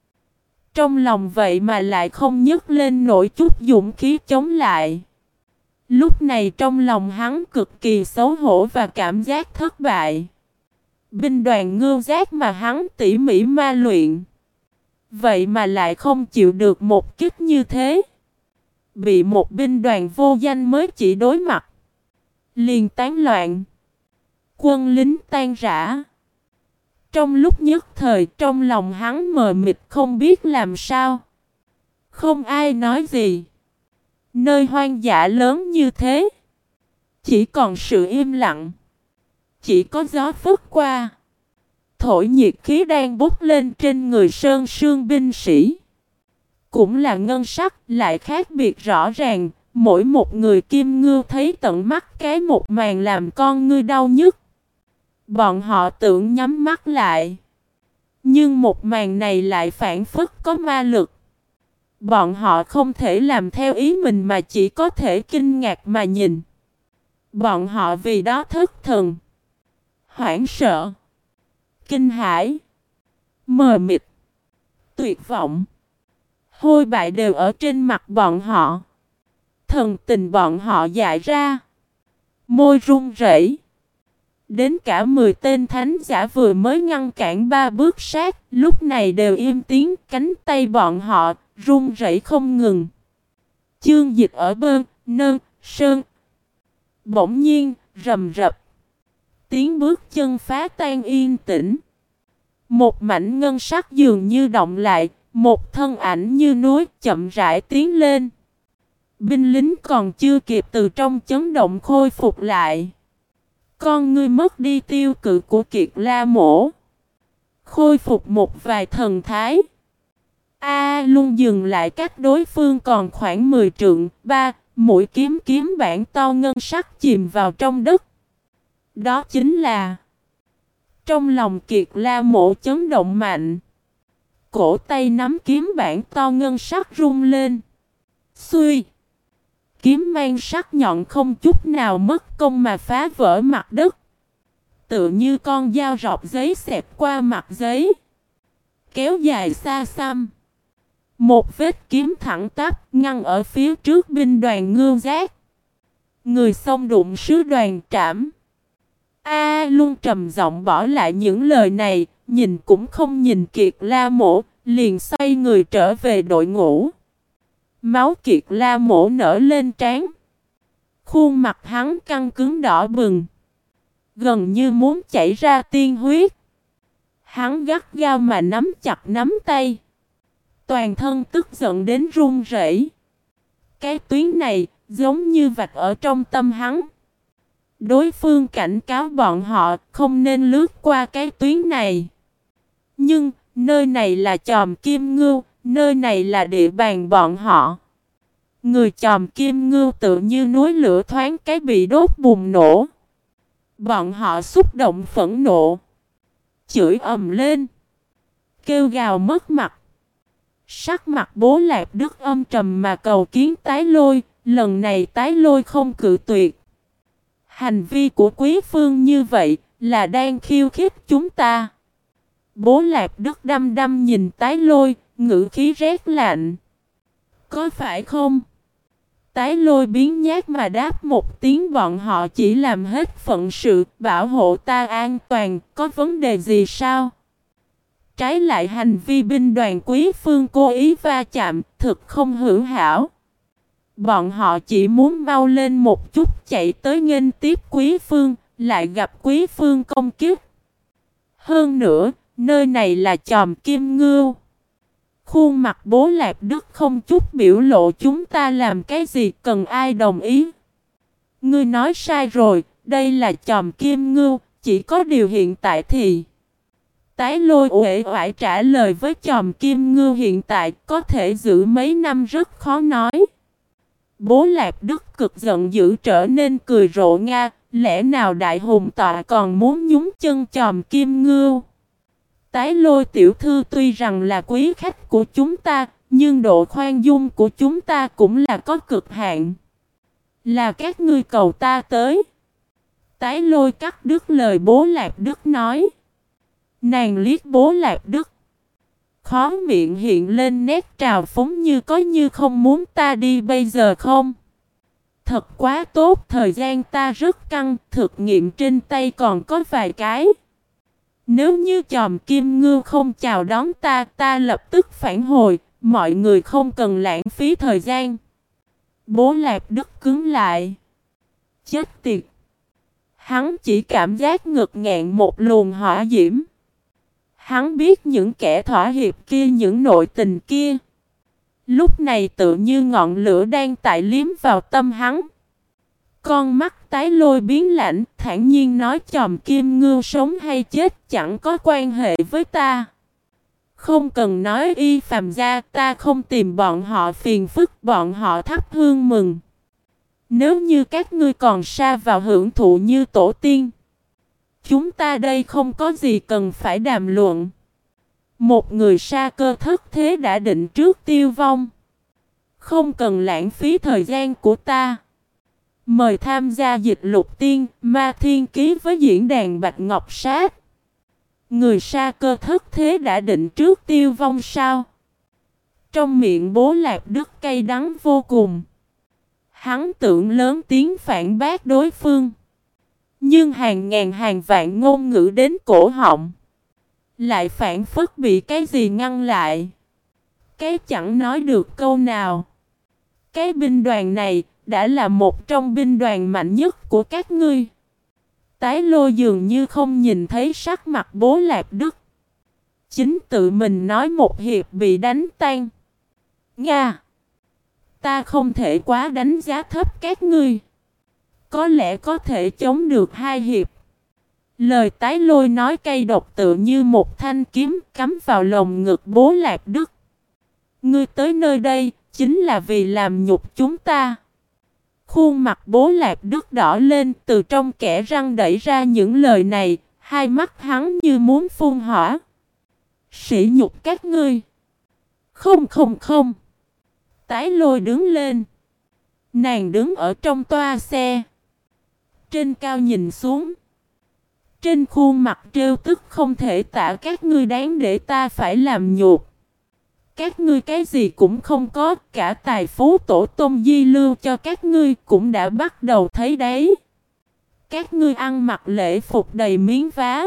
Trong lòng vậy mà lại không nhấc lên nổi chút dũng khí chống lại. Lúc này trong lòng hắn cực kỳ xấu hổ và cảm giác thất bại. Binh đoàn Ngưu Giác mà hắn tỉ mỉ ma luyện, vậy mà lại không chịu được một kích như thế. Bị một binh đoàn vô danh mới chỉ đối mặt, liền tán loạn, quân lính tan rã. Trong lúc nhất thời trong lòng hắn mờ mịt không biết làm sao. Không ai nói gì. Nơi hoang dã lớn như thế, chỉ còn sự im lặng. Chỉ có gió phất qua, thổi nhiệt khí đang bốc lên trên người sơn sương binh sĩ. Cũng là ngân sắc, lại khác biệt rõ ràng. Mỗi một người Kim Ngưu thấy tận mắt cái một màn làm con ngươi đau nhức. Bọn họ tưởng nhắm mắt lại, nhưng một màn này lại phản phất có ma lực. Bọn họ không thể làm theo ý mình mà chỉ có thể kinh ngạc mà nhìn. Bọn họ vì đó thất thần, hoảng sợ, kinh hãi, mờ mịt, tuyệt vọng, hôi bại đều ở trên mặt bọn họ. Thần tình bọn họ dại ra, môi run rẩy. Đến cả mười tên thánh giả vừa mới ngăn cản ba bước sát, lúc này đều im tiếng, cánh tay bọn họ run rẩy không ngừng. Chương Dịch ở bơn, nơn, sơn. Bỗng nhiên, rầm rập. Tiếng bước chân phá tan yên tĩnh. Một mảnh ngân sắc dường như động lại, một thân ảnh như núi chậm rãi tiến lên. Binh lính còn chưa kịp từ trong chấn động khôi phục lại. Con ngươi mất đi tiêu cự của Kiệt La Mổ, khôi phục một vài thần thái. A luôn dừng lại cách đối phương còn khoảng mười trượng. Ba mũi kiếm kiếm bản to ngân sắc chìm vào trong đất. Đó chính là... Trong lòng Kiệt La Mổ chấn động mạnh. Cổ tay nắm kiếm bản to ngân sắc rung lên. Xuy. Kiếm mang sắc nhọn không chút nào mất công mà phá vỡ mặt đất. Tựa như con dao rọc giấy xẹt qua mặt giấy, kéo dài xa xăm. Một vết kiếm thẳng tắp ngăn ở phía trước binh đoàn Ngưu Giác. Người xông đụng sứ đoàn trảm. A luôn trầm giọng bỏ lại những lời này, nhìn cũng không nhìn Kiệt La Mổ, liền xoay người trở về đội ngũ. Máu Kiệt La Mổ nở lên trán. Khuôn mặt hắn căng cứng đỏ bừng, gần như muốn chảy ra tiên huyết. Hắn gắt gao mà nắm chặt nắm tay, toàn thân tức giận đến run rẩy. Cái tuyến này giống như vạch ở trong tâm hắn. Đối phương cảnh cáo bọn họ không nên lướt qua cái tuyến này. Nhưng nơi này là Chòm Kim Ngưu, nơi này là địa bàn bọn họ. Người Chòm Kim Ngưu tự như núi lửa thoáng cái bị đốt bùng nổ. Bọn họ xúc động phẫn nộ, chửi ầm lên, kêu gào mất mặt. Sắc mặt Bố Lạp Đức âm trầm mà cầu kiến Tái Lôi. Lần này Tái Lôi không cự tuyệt. Hành vi của Quý Phương như vậy là đang khiêu khích chúng ta. Bố Lạp Đức đăm đăm nhìn Tái Lôi, ngữ khí rét lạnh. Có phải không? Tái Lôi biến nhát mà đáp một tiếng, bọn họ chỉ làm hết phận sự, bảo hộ ta an toàn, có vấn đề gì sao? Trái lại hành vi binh đoàn Quý Phương cố ý va chạm, thực không hữu hảo. Bọn họ chỉ muốn mau lên một chút chạy tới nghênh tiếp Quý Phương, lại gặp Quý Phương công kích. Hơn nữa, nơi này là Chòm Kim Ngưu. Khuôn mặt Bố Lạp Đức không chút biểu lộ chúng ta làm cái gì cần ai đồng ý. Ngươi nói sai rồi, đây là Chòm Kim Ngưu, chỉ có điều hiện tại thì... Tái Lôi uể oải trả lời với Chòm Kim Ngưu hiện tại có thể giữ mấy năm rất khó nói. Bố Lạp Đức cực giận dữ trở nên cười rộ nga, lẽ nào đại hùng tọa còn muốn nhúng chân Chòm Kim Ngưu. Tái Lôi tiểu thư tuy rằng là quý khách của chúng ta, nhưng độ khoan dung của chúng ta cũng là có cực hạn. Là các ngươi cầu ta tới. Tái Lôi cắt đứt lời Bố Lạp Đức nói. Nàng liếc Bố Lạp Đức. Khó miệng hiện lên nét trào phúng như có như không muốn ta đi bây giờ không. Thật quá tốt, thời gian ta rất căng, thực nghiệm trên tay còn có vài cái. Nếu như Chòm Kim Ngưu không chào đón ta, ta lập tức phản hồi, mọi người không cần lãng phí thời gian. Bố Lạp Đức cứng lại. Chết tiệt. Hắn chỉ cảm giác ngực ngạn một luồng hỏa diễm. Hắn biết những kẻ thỏa hiệp kia, những nội tình kia. Lúc này tự như ngọn lửa đang tại liếm vào tâm hắn. Con mắt Tái Lôi biến lạnh, thản nhiên nói Chòm Kim Ngưu sống hay chết chẳng có quan hệ với ta. Không cần nói y phàm gia, ta không tìm bọn họ phiền phức, bọn họ thắp hương mừng. Nếu như các ngươi còn sa vào hưởng thụ như tổ tiên, chúng ta đây không có gì cần phải đàm luận. Một người sa cơ thất thế đã định trước tiêu vong. Không cần lãng phí thời gian của ta. Mời tham gia dịch lục tiên, ma thiên ký với diễn đàn Bạch Ngọc Sát. Người sa cơ thất thế đã định trước tiêu vong sao? Trong miệng Bố Lạp Đức cay đắng vô cùng. Hắn tưởng lớn tiếng phản bác đối phương. Nhưng hàng ngàn hàng vạn ngôn ngữ đến cổ họng. Lại phản phất bị cái gì ngăn lại. Cái chẳng nói được câu nào. Cái binh đoàn này đã là một trong binh đoàn mạnh nhất của các ngươi. Tái Lôi dường như không nhìn thấy sắc mặt Bố Lạp Đức. Chính tự mình nói một hiệp bị đánh tan. Nga! Ta không thể quá đánh giá thấp các ngươi. Có lẽ có thể chống được hai hiệp. Lời Tái Lôi nói cay độc tự như một thanh kiếm cắm vào lồng ngực Bố Lạp Đức. Ngươi tới nơi đây chính là vì làm nhục chúng ta. Khuôn mặt Bố Lạp Đức đỏ lên, từ trong kẽ răng đẩy ra những lời này, hai mắt hắn như muốn phun hỏa. Sỉ nhục các ngươi. Không không không. Tái Lôi đứng lên. Nàng đứng ở trong toa xe. Trên cao nhìn xuống. Trên khuôn mặt trêu tức không thể tả, các ngươi đáng để ta phải làm nhục. Các ngươi cái gì cũng không có, cả tài phú tổ tông di lưu cho các ngươi cũng đã bắt đầu thấy đấy. Các ngươi ăn mặc lễ phục đầy miếng vá,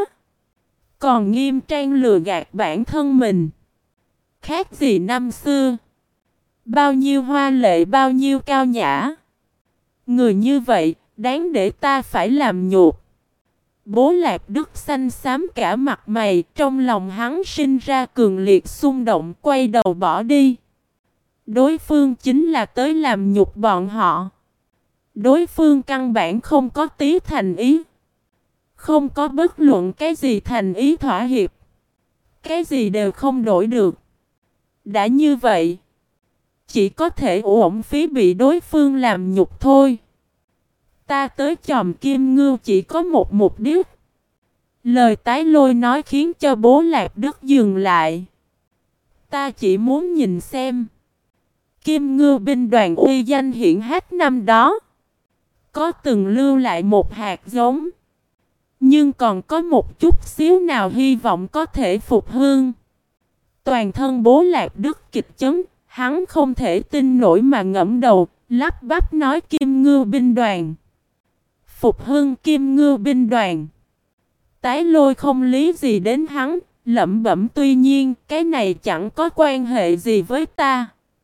còn nghiêm trang lừa gạt bản thân mình. Khác gì năm xưa. Bao nhiêu hoa lệ, bao nhiêu cao nhã. Người như vậy, đáng để ta phải làm nhục. Bố Lạp Đức xanh xám cả mặt mày, trong lòng hắn sinh ra cường liệt xung động, quay đầu bỏ đi. Đối phương chính là tới làm nhục bọn họ. Đối phương căn bản không có tí thành ý. Không có bất luận cái gì thành ý thỏa hiệp. Cái gì đều không đổi được. Đã như vậy, chỉ có thể uổng phí bị đối phương làm nhục thôi. Ta tới Chòm Kim Ngưu chỉ có một mục đích. Lời Tái Lôi nói khiến cho Bố Lạp Đức dừng lại. Ta chỉ muốn nhìn xem Kim Ngưu binh đoàn uy danh hiển hách năm đó có từng lưu lại một hạt giống, nhưng còn có một chút xíu nào hy vọng có thể phục hương. Toàn thân Bố Lạp Đức kịch chấn, hắn không thể tin nổi mà ngẫm đầu, lắp bắp nói Kim Ngưu binh đoàn. Phục hưng Kim Ngưu binh đoàn. Tái Lôi không lý gì đến hắn, lẩm bẩm tuy nhiên cái này chẳng có quan hệ gì với ta.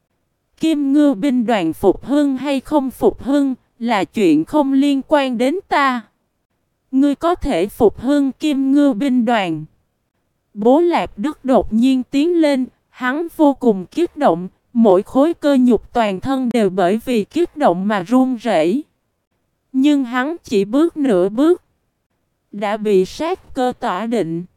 Kim Ngưu binh đoàn phục hưng hay không phục hưng là chuyện không liên quan đến ta. Ngươi có thể phục hưng Kim Ngưu binh đoàn. Bố Lạp Đức đột nhiên tiến lên, hắn vô cùng kích động, mỗi khối cơ nhục toàn thân đều bởi vì kích động mà run rẩy. Nhưng hắn chỉ bước nửa bước, đã bị sát cơ tỏa định.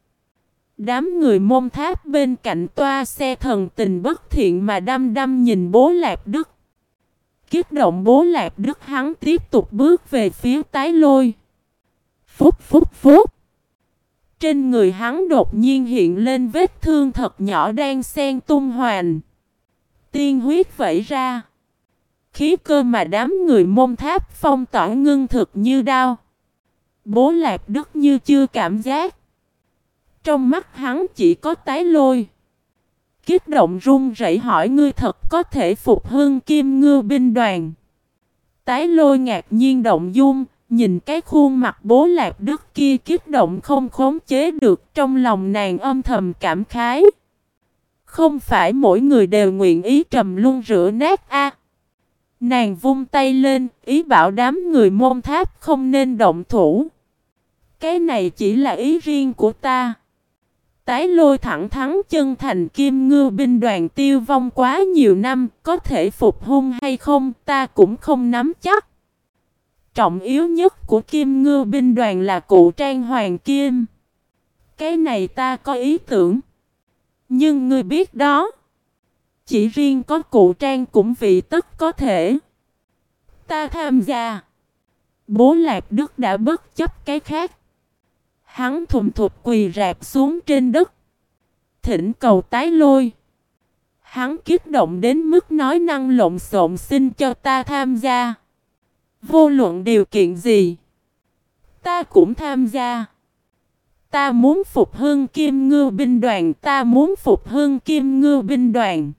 Đám người Môn Tháp bên cạnh toa xe thần tình bất thiện mà đăm đăm nhìn Bố Lạp Đức. Kích động Bố Lạp Đức hắn tiếp tục bước về phía Tái Lôi. Phúc phúc phúc. Trên người hắn đột nhiên hiện lên vết thương thật nhỏ đang xen tung hoành. Tiên huyết vẩy ra. Khí cơ mà đám người Môn Tháp phong tỏa ngưng thực như đao. Bố Lạp Đức như chưa cảm giác. Trong mắt hắn chỉ có Tái Lôi. Kích động run rẩy hỏi ngươi thật có thể phục hưng Kim Ngưu binh đoàn. Tái Lôi ngạc nhiên động dung, nhìn cái khuôn mặt Bố Lạp Đức kia kích động không khống chế được, trong lòng nàng âm thầm cảm khái. Không phải mỗi người đều nguyện ý trầm luân rửa nát a. Nàng vung tay lên, ý bảo đám người Môn Tháp không nên động thủ. Cái này chỉ là ý riêng của ta. Tái Lôi thẳng thắn chân thành Kim Ngưu binh đoàn tiêu vong quá nhiều năm, có thể phục hung hay không ta cũng không nắm chắc. Trọng yếu nhất của Kim Ngưu binh đoàn là cụ Trang Hoàng Kim. Cái này ta có ý tưởng. Nhưng ngươi biết đó, chỉ riêng có cụ Trang cũng vị tất có thể. Ta tham gia. Bố Lạp Đức đã bất chấp cái khác. Hắn thùng thụt quỳ rạp xuống trên đất, thỉnh cầu Tái Lôi. Hắn kích động đến mức nói năng lộn xộn xin cho ta tham gia. Vô luận điều kiện gì, ta cũng tham gia. Ta muốn phục hưng Kim Ngưu binh đoàn, ta muốn phục hưng Kim Ngưu binh đoàn.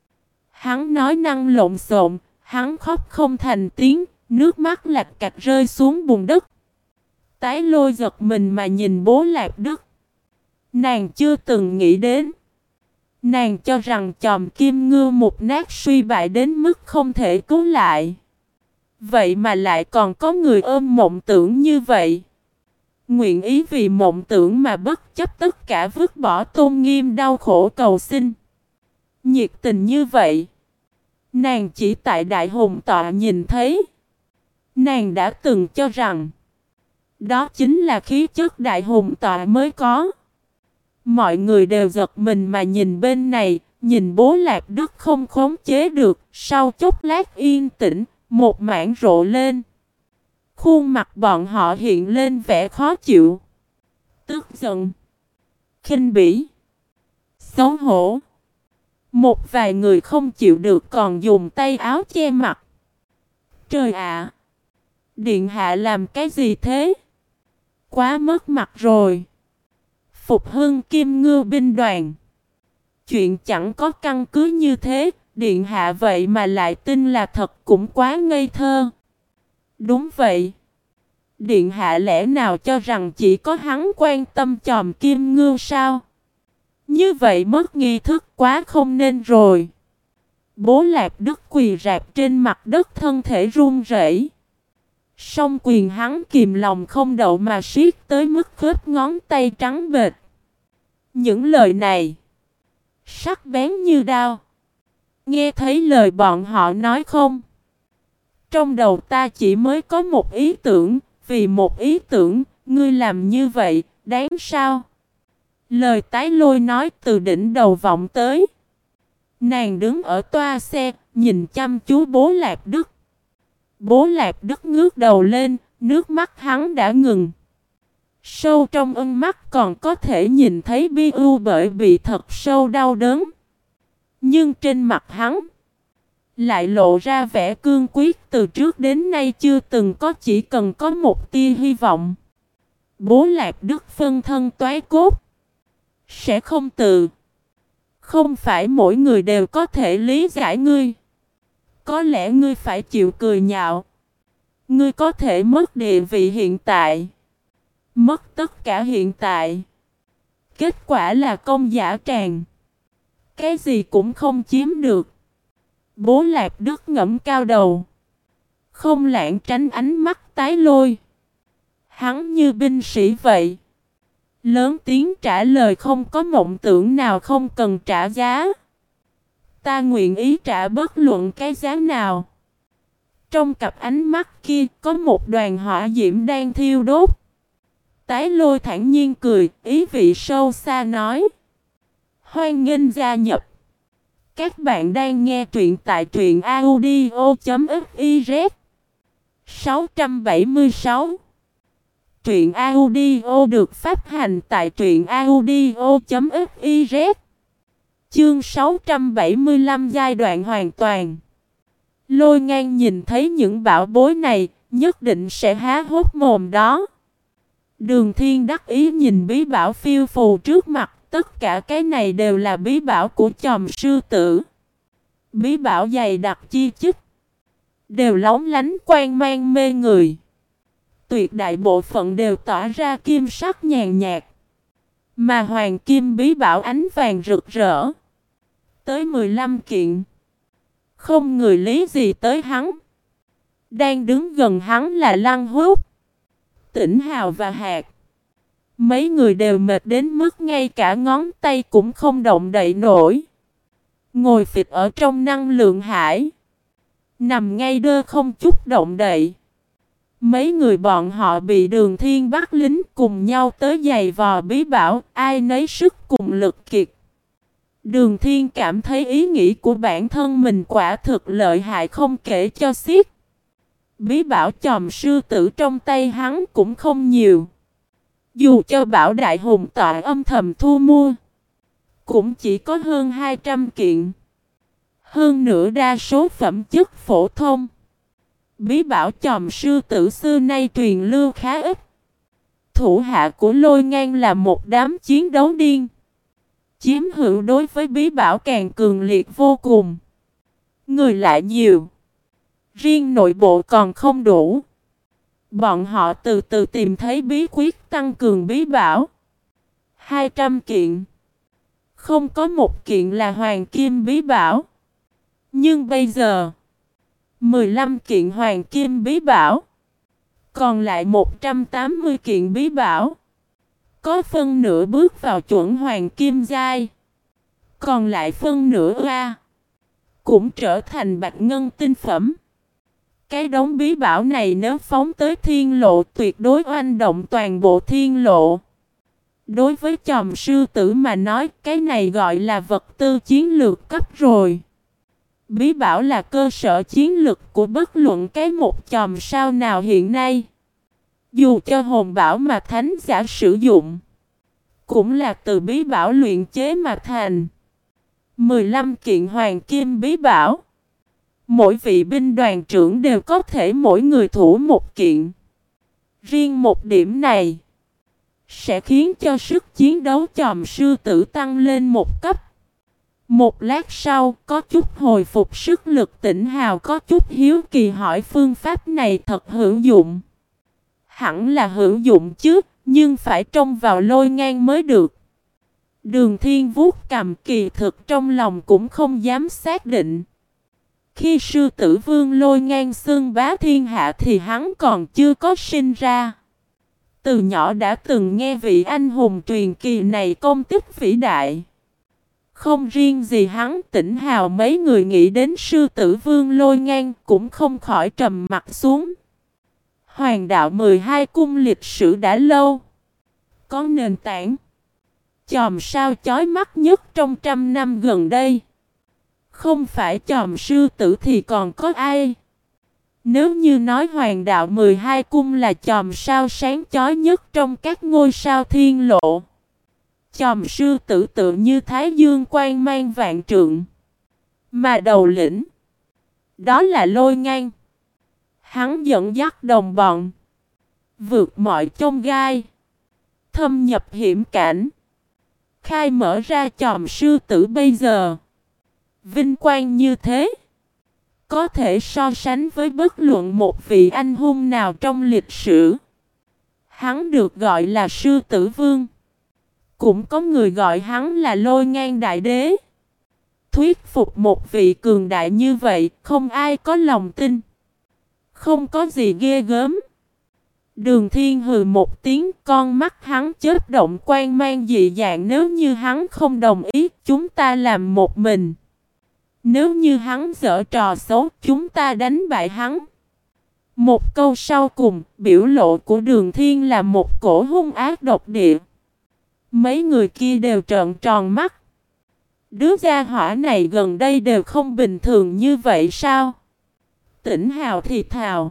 Hắn nói năng lộn xộn, hắn khóc không thành tiếng, nước mắt lạch cạch rơi xuống bùn đất. Tái Lôi giật mình mà nhìn Bố Lạp Đức. Nàng chưa từng nghĩ đến. Nàng cho rằng chòm Kim Ngưu mục nát suy bại đến mức không thể cứu lại. Vậy mà lại còn có người ôm mộng tưởng như vậy. Nguyện ý vì mộng tưởng mà bất chấp tất cả vứt bỏ tôn nghiêm đau khổ cầu xin. Nhiệt tình như vậy, nàng chỉ tại Đại Hùng Tọa nhìn thấy. Nàng đã từng cho rằng đó chính là khí chất Đại Hùng Tọa mới có. Mọi người đều giật mình mà nhìn bên này, nhìn Bố Lạp Đức không khống chế được, sau chốc lát yên tĩnh, một mảng rộ lên. Khuôn mặt bọn họ hiện lên vẻ khó chịu, tức giận, khinh bỉ, xấu hổ. Một vài người không chịu được còn dùng tay áo che mặt. Trời ạ! Điện hạ làm cái gì thế? Quá mất mặt rồi. Phục hưng Kim Ngưu binh đoàn. Chuyện chẳng có căn cứ như thế, điện hạ vậy mà lại tin là thật cũng quá ngây thơ. Đúng vậy. Điện hạ lẽ nào cho rằng chỉ có hắn quan tâm chòm Kim Ngưu sao? Như vậy mất nghi thức quá không nên rồi. Bố Lạp Đức quỳ rạp trên mặt đất thân thể run rẩy. Song quyền hắn kìm lòng không đậu mà siết tới mức khớp ngón tay trắng bệch. Những lời này sắc bén như đao. Nghe thấy lời bọn họ nói không? Trong đầu ta chỉ mới có một ý tưởng. Vì một ý tưởng, ngươi làm như vậy, đáng sao? Lời Tái Lôi nói từ đỉnh đầu vọng tới. Nàng đứng ở toa xe, nhìn chăm chú Bố Lạp Đức. Bố Lạp Đức ngước đầu lên, nước mắt hắn đã ngừng. Sâu trong ân mắt còn có thể nhìn thấy bi ưu bởi bị thật sâu đau đớn. Nhưng trên mặt hắn lại lộ ra vẻ cương quyết từ trước đến nay chưa từng có, chỉ cần có một tia hy vọng. Bố Lạp Đức phân thân toái cốt, sẽ không từ. Không phải mỗi người đều có thể lý giải ngươi. Có lẽ ngươi phải chịu cười nhạo. Ngươi có thể mất địa vị hiện tại, mất tất cả hiện tại. Kết quả là công giả tràng. Cái gì cũng không chiếm được. Bố Lạc Đức ngẩng cao đầu. Không lảng tránh ánh mắt Tái Lôi. Hắn như binh sĩ vậy. Lớn tiếng trả lời, không có mộng tưởng nào không cần trả giá. Ta nguyện ý trả bất luận cái giá nào. Trong cặp ánh mắt kia có một đoàn hỏa diễm đang thiêu đốt. Tái Lôi thản nhiên cười, ý vị sâu xa nói. Hoan nghênh gia nhập. Các bạn đang nghe truyện tại truyện audio.fiz. sáu trăm bảy mươi sáu. Truyện audio được phát hành tại truyện audio.fiz. Chương sáu trăm bảy mươi lăm giai đoạn hoàn toàn. Lôi Ngang nhìn thấy những bảo bối này, nhất định sẽ há hốc mồm đó. Đường Thiên đắc ý nhìn bí bảo phiêu phù trước mặt, tất cả cái này đều là bí bảo của chòm sư tử. Bí bảo dày đặc chi chít, đều lóng lánh quang mang mê người. Tuyệt đại bộ phận đều tỏa ra kim sắc nhàn nhạt, mà hoàng kim bí bảo ánh vàng rực rỡ. Tới mười lăm kiện. Không người lý gì tới hắn. Đang đứng gần hắn là Lăng Húc, Tỉnh Hào và Hạc. Mấy người đều mệt đến mức ngay cả ngón tay cũng không động đậy nổi. Ngồi phịch ở trong năng lượng hải, nằm ngay đơ không chút động đậy. Mấy người bọn họ bị Đường Thiên bắt lính cùng nhau tới giày vò bí bảo, ai nấy sức cùng lực kiệt. Đường Thiên cảm thấy ý nghĩ của bản thân mình quả thực lợi hại không kể cho xiết. Bí bảo chòm sư tử trong tay hắn cũng không nhiều. Dù cho bảo đại hùng tọa âm thầm thu mua, cũng chỉ có hơn hai trăm kiện. Hơn nữa đa số phẩm chất phổ thông. Bí bảo chòm sư tử xưa nay truyền lưu khá ít. Thủ hạ của Lôi Ngang là một đám chiến đấu điên. Chiếm hữu đối với bí bảo càng cường liệt vô cùng. Người lại nhiều, riêng nội bộ còn không đủ. Bọn họ từ từ tìm thấy bí quyết tăng cường bí bảo. hai trăm kiện. Không có một kiện là hoàng kim bí bảo. Nhưng bây giờ, mười lăm kiện hoàng kim bí bảo. Còn lại một trăm tám mươi kiện bí bảo. Có phân nửa bước vào chuẩn hoàng kim giai. Còn lại phân nửa A, cũng trở thành bạch ngân tinh phẩm. Cái đống bí bảo này nếu phóng tới thiên lộ tuyệt đối oanh động toàn bộ thiên lộ. Đối với chòm sư tử mà nói, cái này gọi là vật tư chiến lược cấp rồi. Bí bảo là cơ sở chiến lực của bất luận cái một chòm sao nào hiện nay. Dù cho hồn bảo mà thánh giả sử dụng, cũng là từ bí bảo luyện chế mà thành. mười lăm kiện hoàng kim bí bảo. Mỗi vị binh đoàn trưởng đều có thể mỗi người thủ một kiện. Riêng một điểm này sẽ khiến cho sức chiến đấu chòm sư tử tăng lên một cấp. Một lát sau, có chút hồi phục sức lực Tỉnh Hào có chút hiếu kỳ hỏi phương pháp này thật hữu dụng. Hẳn là hữu dụng chứ, nhưng phải trông vào Lôi Ngang mới được. Đường Thiên vuốt cầm, kỳ thực trong lòng cũng không dám xác định. Khi sư tử vương Lôi Ngang xưng bá thiên hạ thì hắn còn chưa có sinh ra. Từ nhỏ đã từng nghe vị anh hùng truyền kỳ này công tích vĩ đại. Không riêng gì hắn, Tỉnh Hào mấy người nghĩ đến sư tử vương Lôi Ngang cũng không khỏi trầm mặt xuống. Hoàng đạo mười hai cung lịch sử đã lâu, có nền tảng. Chòm sao chói mắt nhất trong trăm năm gần đây, không phải chòm sư tử thì còn có ai? Nếu như nói hoàng đạo mười hai cung là chòm sao sáng chói nhất trong các ngôi sao thiên lộ, chòm sư tử tự như thái dương quang mang vạn trượng. Mà đầu lĩnh, đó là Lôi Ngang. Hắn dẫn dắt đồng bọn, vượt mọi chông gai, thâm nhập hiểm cảnh, khai mở ra chòm sư tử bây giờ. Vinh quang như thế, có thể so sánh với bất luận một vị anh hùng nào trong lịch sử. Hắn được gọi là sư tử vương. Cũng có người gọi hắn là Lôi Ngang Đại Đế. Thuyết phục một vị cường đại như vậy, không ai có lòng tin. Không có gì ghê gớm. Đường Thiên hừ một tiếng, con mắt hắn chớp động quang mang dị dạng. Nếu như hắn không đồng ý, chúng ta làm một mình. Nếu như hắn giở trò xấu, chúng ta đánh bại hắn. Một câu sau cùng, biểu lộ của Đường Thiên là một cổ hung ác độc địa. Mấy người kia đều trợn tròn mắt. Đứa gia hỏa này gần đây đều không bình thường như vậy sao? Tỉnh Hào thì thào.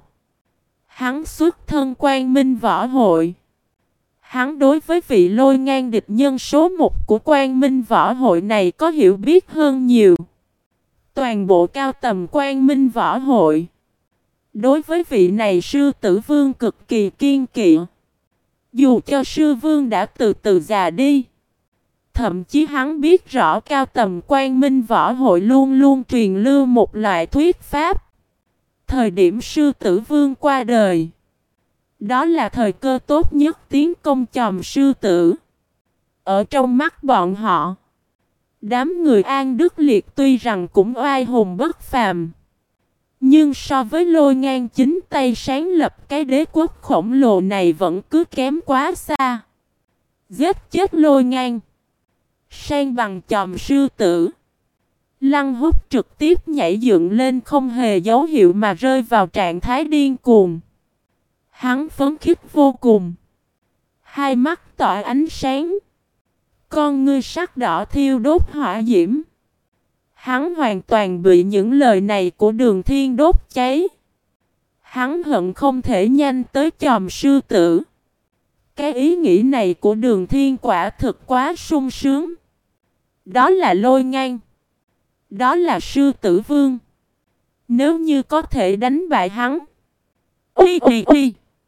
Hắn xuất thân Quang Minh Võ Hội. Hắn đối với vị Lôi Ngang địch nhân số một của Quang Minh Võ Hội này có hiểu biết hơn nhiều. Toàn bộ cao tầm Quang Minh Võ Hội đối với vị này sư tử vương cực kỳ kiên kỵ. Dù cho sư vương đã từ từ già đi, thậm chí hắn biết rõ cao tầm Quang Minh Võ Hội luôn luôn truyền lưu một loại thuyết pháp. Thời điểm sư tử vương qua đời, đó là thời cơ tốt nhất tiến công chòm sư tử. Ở trong mắt bọn họ, đám người An Đức Liệt tuy rằng cũng oai hùng bất phàm, nhưng so với Lôi Ngang chính tay sáng lập cái đế quốc khổng lồ này vẫn cứ kém quá xa. Giết chết Lôi Ngang, sang bằng chòm sư tử. Lăng Húc trực tiếp nhảy dựng lên không hề dấu hiệu mà rơi vào trạng thái điên cuồng. Hắn phấn khích vô cùng. Hai mắt tỏa ánh sáng. Con ngươi sắc đỏ thiêu đốt hỏa diễm. Hắn hoàn toàn bị những lời này của Đường Thiên đốt cháy. Hắn hận không thể nhanh tới chòm sư tử. Cái ý nghĩ này của Đường Thiên quả thực quá sung sướng. Đó là Lôi Ngang. Đó là sư tử vương. Nếu như có thể đánh bại hắn, uy uy uy,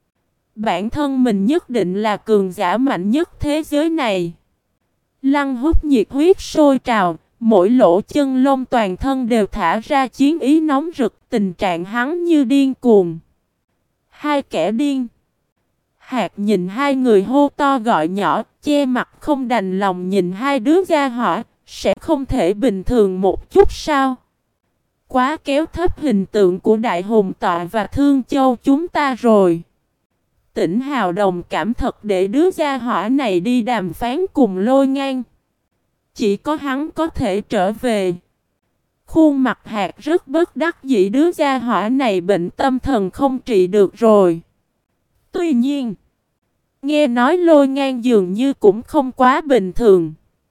bản thân mình nhất định là cường giả mạnh nhất thế giới này. Lăng Húc nhiệt huyết sôi trào, mỗi lỗ chân lông toàn thân đều thả ra chiến ý nóng rực, tình trạng hắn như điên cuồng. Hai kẻ điên. Hạt nhìn hai người hô to gọi nhỏ, che mặt không đành lòng nhìn hai đứa gia hỏa, sẽ không thể bình thường một chút sao? Quá kéo thấp hình tượng của Đại Hùng Tọa và Thương Châu chúng ta rồi. Tỉnh Hào đồng cảm thật để đứa gia hỏa này đi đàm phán cùng Lôi Ngang. Chỉ có hắn có thể trở về. Khuôn mặt Hạt rất bất đắc dĩ, đứa gia hỏa này bệnh tâm thần không trị được rồi. Tuy nhiên, nghe nói Lôi Ngang dường như cũng không quá bình thường.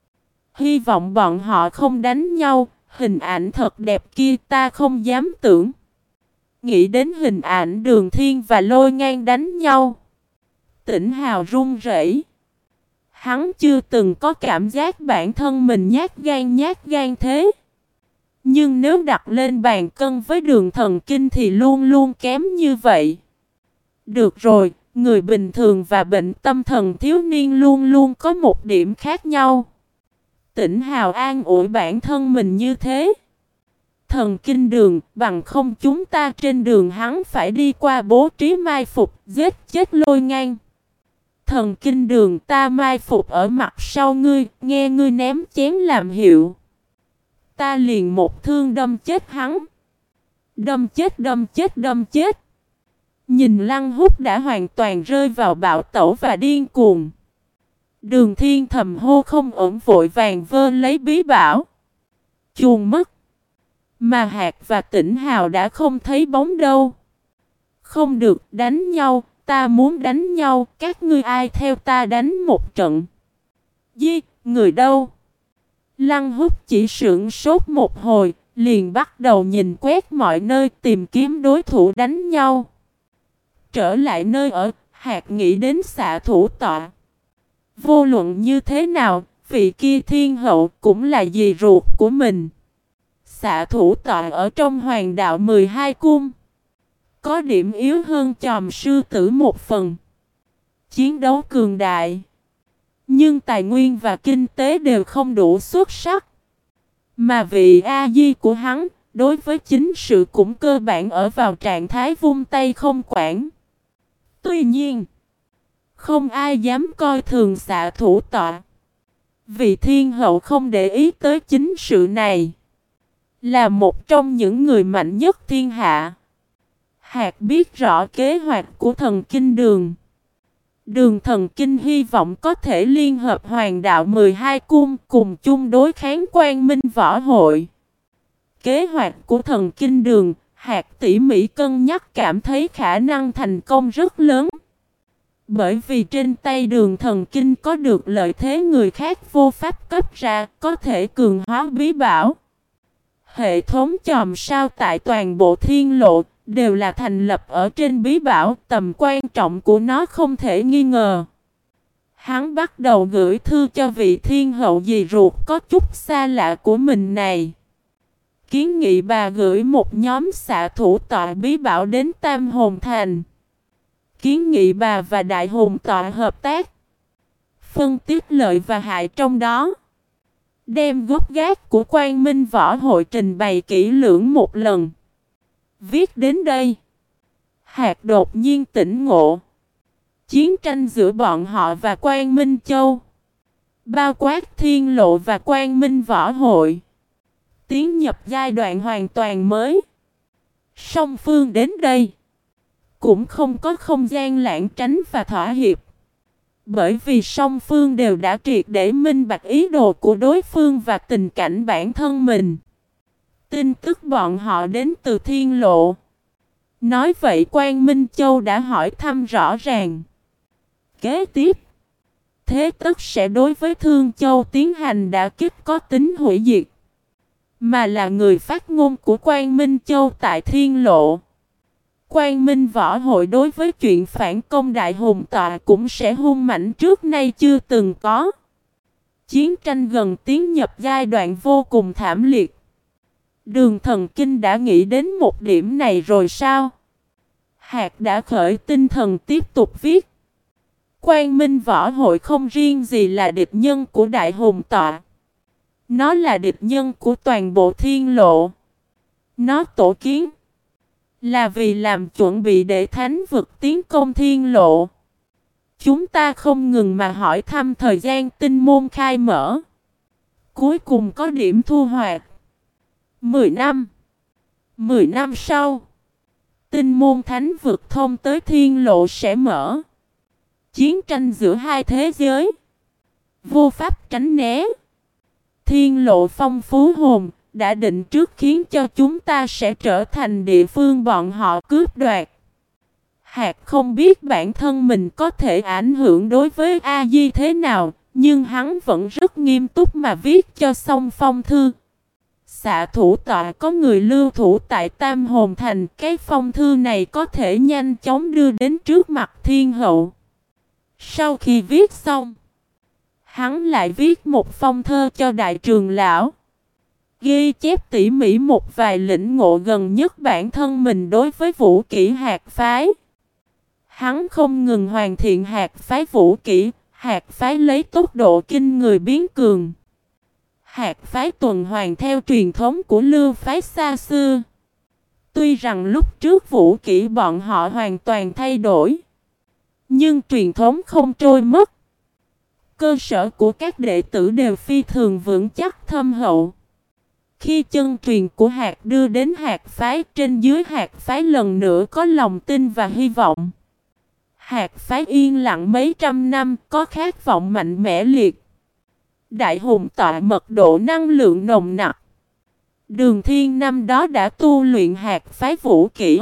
Hy vọng bọn họ không đánh nhau, hình ảnh thật đẹp kia ta không dám tưởng. Nghĩ đến hình ảnh Đường Thiên và Lôi Ngang đánh nhau, Tỉnh Hào run rẩy. Hắn chưa từng có cảm giác bản thân mình nhát gan nhát gan thế. Nhưng nếu đặt lên bàn cân với Đường Thần Kinh thì luôn luôn kém như vậy. Được rồi, người bình thường và bệnh tâm thần thiếu niên luôn luôn có một điểm khác nhau. Tỉnh Hào an ủi bản thân mình như thế. Thần Kinh Đường, bằng không chúng ta trên đường hắn phải đi qua bố trí mai phục, giết chết Lôi Ngang. Thần Kinh Đường, ta mai phục ở mặt sau ngươi, nghe ngươi ném chén làm hiệu. Ta liền một thương đâm chết hắn. Đâm chết, đâm chết, đâm chết. Nhìn Lăng Húc đã hoàn toàn rơi vào bạo tẩu và điên cuồng. Đường Thiên thầm hô không ổn, vội vàng vơ lấy bí bảo. Chuồn mất. Mà Hạt và Tỉnh Hào đã không thấy bóng đâu. Không được, đánh nhau, ta muốn đánh nhau, các ngươi ai theo ta đánh một trận. Di, người đâu? Lăng Húc chỉ sững sốt một hồi, liền bắt đầu nhìn quét mọi nơi tìm kiếm đối thủ đánh nhau. Trở lại nơi ở, Hạt nghĩ đến xạ thủ tọa. Vô luận như thế nào, vị kia thiên hậu cũng là dì ruột của mình. Xạ thủ tọa ở trong hoàng đạo mười hai cung. Có điểm yếu hơn chòm sư tử một phần. Chiến đấu cường đại. Nhưng tài nguyên và kinh tế đều không đủ xuất sắc. Mà vị A-di của hắn, đối với chính sự cũng cơ bản ở vào trạng thái vung tay không quản. Tuy nhiên, không ai dám coi thường xạ thủ tọa. Vị thiên hậu không để ý tới chính sự này. Là một trong những người mạnh nhất thiên hạ. Hạt biết rõ kế hoạch của thần kinh đường. Đường thần kinh hy vọng có thể liên hợp hoàng đạo mười hai cung cùng chung đối kháng Quang Minh Võ Hội. Kế hoạch của thần kinh đường, Hạt tỉ mỉ cân nhắc cảm thấy khả năng thành công rất lớn. Bởi vì trên tay đường thần kinh có được lợi thế người khác vô pháp cấp ra, có thể cường hóa bí bảo. Hệ thống chòm sao tại toàn bộ thiên lộ đều là thành lập ở trên bí bảo, tầm quan trọng của nó không thể nghi ngờ. Hắn bắt đầu gửi thư cho vị thiên hậu dì ruột có chút xa lạ của mình này. Kiến nghị bà gửi một nhóm xạ thủ tọa bí bảo đến Tam Hồn Thành. Kiến nghị bà và Đại Hồn tọa hợp tác. Phân tích lợi và hại trong đó. Đem gốc gác của Quang Minh Võ Hội trình bày kỹ lưỡng một lần. Viết đến đây, Hạt đột nhiên tỉnh ngộ. Chiến tranh giữa bọn họ và Quang Minh Châu, bao quát thiên lộ và Quang Minh Võ Hội, tiến nhập giai đoạn hoàn toàn mới. Song phương đến đây cũng không có không gian lảng tránh và thỏa hiệp. Bởi vì song phương đều đã triệt để minh bạch ý đồ của đối phương và tình cảnh bản thân mình. Tin tức bọn họ đến từ thiên lộ. Nói vậy Quang Minh Châu đã hỏi thăm rõ ràng. Kế tiếp, thế tất sẽ đối với Thương Châu tiến hành đả kích có tính hủy diệt. Mà là người phát ngôn của Quang Minh Châu tại thiên lộ. Quang Minh Võ Hội đối với chuyện phản công Đại Hùng Tọa cũng sẽ hung mạnh trước nay chưa từng có. Chiến tranh gần tiến nhập giai đoạn vô cùng thảm liệt. Đường thần kinh đã nghĩ đến một điểm này rồi sao? Hạt đã khởi tinh thần tiếp tục viết. Quang Minh Võ Hội không riêng gì là địch nhân của Đại Hùng Tọa. Nó là địch nhân của toàn bộ thiên lộ. Nó tổ kiến là vì làm chuẩn bị để thánh vực tiến công thiên lộ. Chúng ta không ngừng mà hỏi thăm thời gian tinh môn khai mở. Cuối cùng có điểm thu hoạch. Mười năm. Mười năm sau, tinh môn thánh vực thông tới thiên lộ sẽ mở. Chiến tranh giữa hai thế giới vô pháp tránh né. Thiên lộ phong phú hồn đã định trước khiến cho chúng ta sẽ trở thành địa phương bọn họ cướp đoạt. Hạt không biết bản thân mình có thể ảnh hưởng đối với A Di thế nào, nhưng hắn vẫn rất nghiêm túc mà viết cho xong phong thư. Xạ thủ tọa có người lưu thủ tại Tam Hồn Thành, cái phong thư này có thể nhanh chóng đưa đến trước mặt thiên hậu. Sau khi viết xong, hắn lại viết một phong thơ cho đại trường lão. Ghi chép tỉ mỉ một vài lĩnh ngộ gần nhất bản thân mình đối với vũ kỹ hạt phái. Hắn không ngừng hoàn thiện hạt phái vũ kỹ, hạt phái lấy tốc độ kinh người biến cường. Hạt phái tuần hoàn theo truyền thống của lưu phái xa xưa. Tuy rằng lúc trước vũ kỹ bọn họ hoàn toàn thay đổi, nhưng truyền thống không trôi mất. Cơ sở của các đệ tử đều phi thường vững chắc thâm hậu. Khi chân truyền của hạt đưa đến hạt phái, trên dưới hạt phái lần nữa có lòng tin và hy vọng. Hạt phái yên lặng mấy trăm năm, có khát vọng mạnh mẽ liệt. Đại Hùng Tọa mật độ năng lượng nồng nặc. Đường Thiên năm đó đã tu luyện hạt phái vũ kỹ.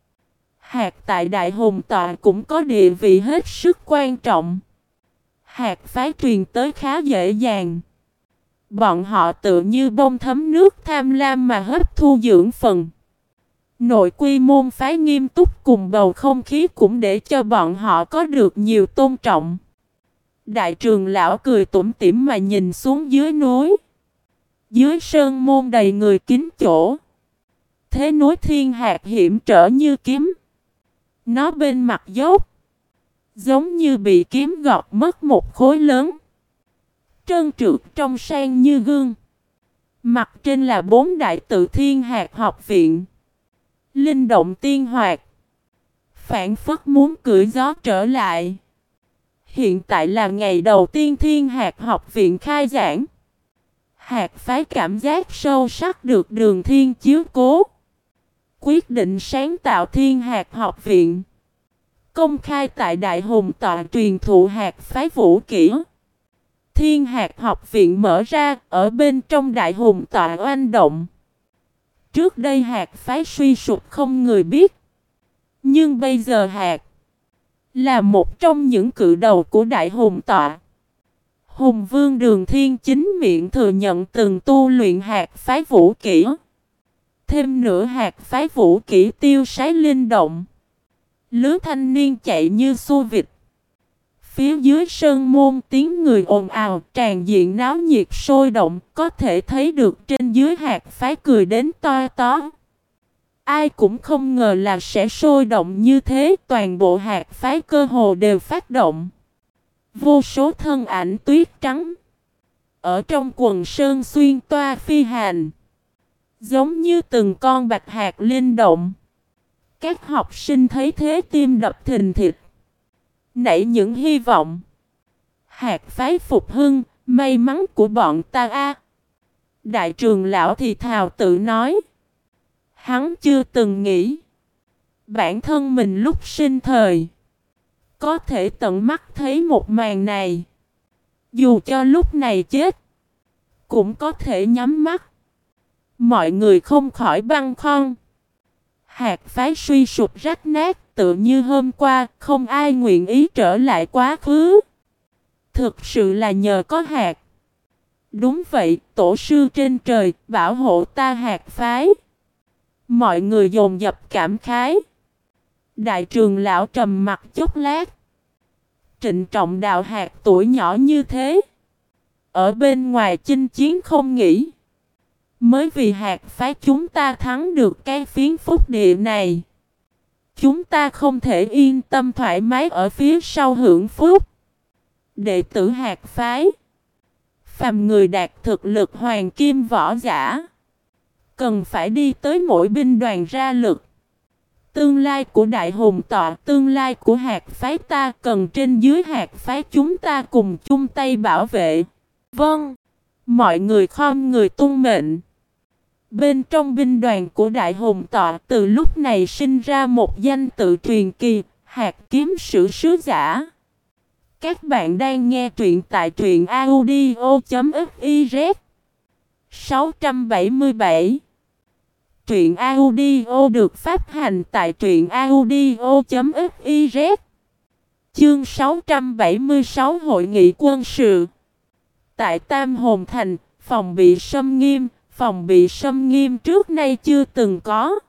Hạt tại Đại Hùng Tọa cũng có địa vị hết sức quan trọng. Hạt phái truyền tới khá dễ dàng. Bọn họ tự như bông thấm nước tham lam mà hấp thu dưỡng phần. Nội quy môn phái nghiêm túc cùng bầu không khí cũng để cho bọn họ có được nhiều tôn trọng. Đại trường lão cười tủm tỉm mà nhìn xuống dưới núi. Dưới sơn môn đầy người kín chỗ. Thế núi thiên hạt hiểm trở như kiếm. Nó bên mặt dốc, giống như bị kiếm gọt mất một khối lớn. Trơn trượt trong sang như gương. Mặt trên là bốn đại tự thiên hạt học viện. Linh động tiên hoạt. Phản phất muốn cưỡi gió trở lại. Hiện tại là ngày đầu tiên Thiên Hạt học viện khai giảng. Hạt phái cảm giác sâu sắc được Đường Thiên chiếu cố, quyết định sáng tạo Thiên Hạt học viện, công khai tại Đại Hùng tọa truyền thụ hạt phái vũ kỹ. Thiên Hạt học viện mở ra, ở bên trong Đại Hùng tọa oanh động. Trước đây hạt phái suy sụp không người biết, nhưng bây giờ hạt là một trong những cự đầu của Đại Hùng tọa. Hùng Vương Đường Thiên chính miệng thừa nhận từng tu luyện hạt phái vũ kỹ. Thêm nữa hạt phái vũ kỹ tiêu sái linh động. Lứa thanh niên chạy như xua vịt. Phía dưới sơn môn tiếng người ồn ào, tràn diện náo nhiệt sôi động, có thể thấy được trên dưới hạt phái cười đến to tó. Ai cũng không ngờ là sẽ sôi động như thế, toàn bộ hạt phái cơ hồ đều phát động. Vô số thân ảnh tuyết trắng ở trong quần sơn xuyên toa phi hành, giống như từng con bạch hạt linh động. Các học sinh thấy thế tim đập thình thịch, nảy những hy vọng. Hạt phái phục hưng, may mắn của bọn ta a. Đại trường lão thì thào tự nói. Hắn chưa từng nghĩ bản thân mình lúc sinh thời có thể tận mắt thấy một màn này. Dù cho lúc này chết cũng có thể nhắm mắt. Mọi người không khỏi băn khoăn. Hạt phái suy sụp rách nát, tự như hôm qua, không ai nguyện ý trở lại quá khứ. Thực sự là nhờ có hạt. Đúng vậy, tổ sư trên trời bảo hộ ta hạt phái. Mọi người dồn dập cảm khái. Đại trường lão trầm mặt chốc lát. Trịnh trọng đạo hạt tuổi nhỏ như thế, ở bên ngoài chinh chiến không nghỉ, mới vì hạt phái chúng ta thắng được cái phiến phúc địa này. Chúng ta không thể yên tâm thoải mái ở phía sau hưởng phúc. Đệ tử hạt phái, phàm người đạt thực lực hoàng kim võ giả, cần phải đi tới mỗi binh đoàn ra lực. Tương lai của Đại Hùng tọa, tương lai của hạt phái ta cần trên dưới hạt phái chúng ta cùng chung tay bảo vệ. Vâng, mọi người khom người tuân mệnh. Bên trong binh đoàn của Đại Hùng tọa từ lúc này sinh ra một danh tự truyền kỳ, hạt kiếm sử sứ giả. Các bạn đang nghe truyện tại truyện audio chấm fiz. sáu trăm bảy mươi bảy. Truyện audio được phát hành tại truyện audio chấm fiz. Chương sáu trăm bảy mươi sáu Hội nghị quân sự. Tại Tam Hồn Thành, phòng bị xâm nghiêm, phòng bị xâm nghiêm trước nay chưa từng có.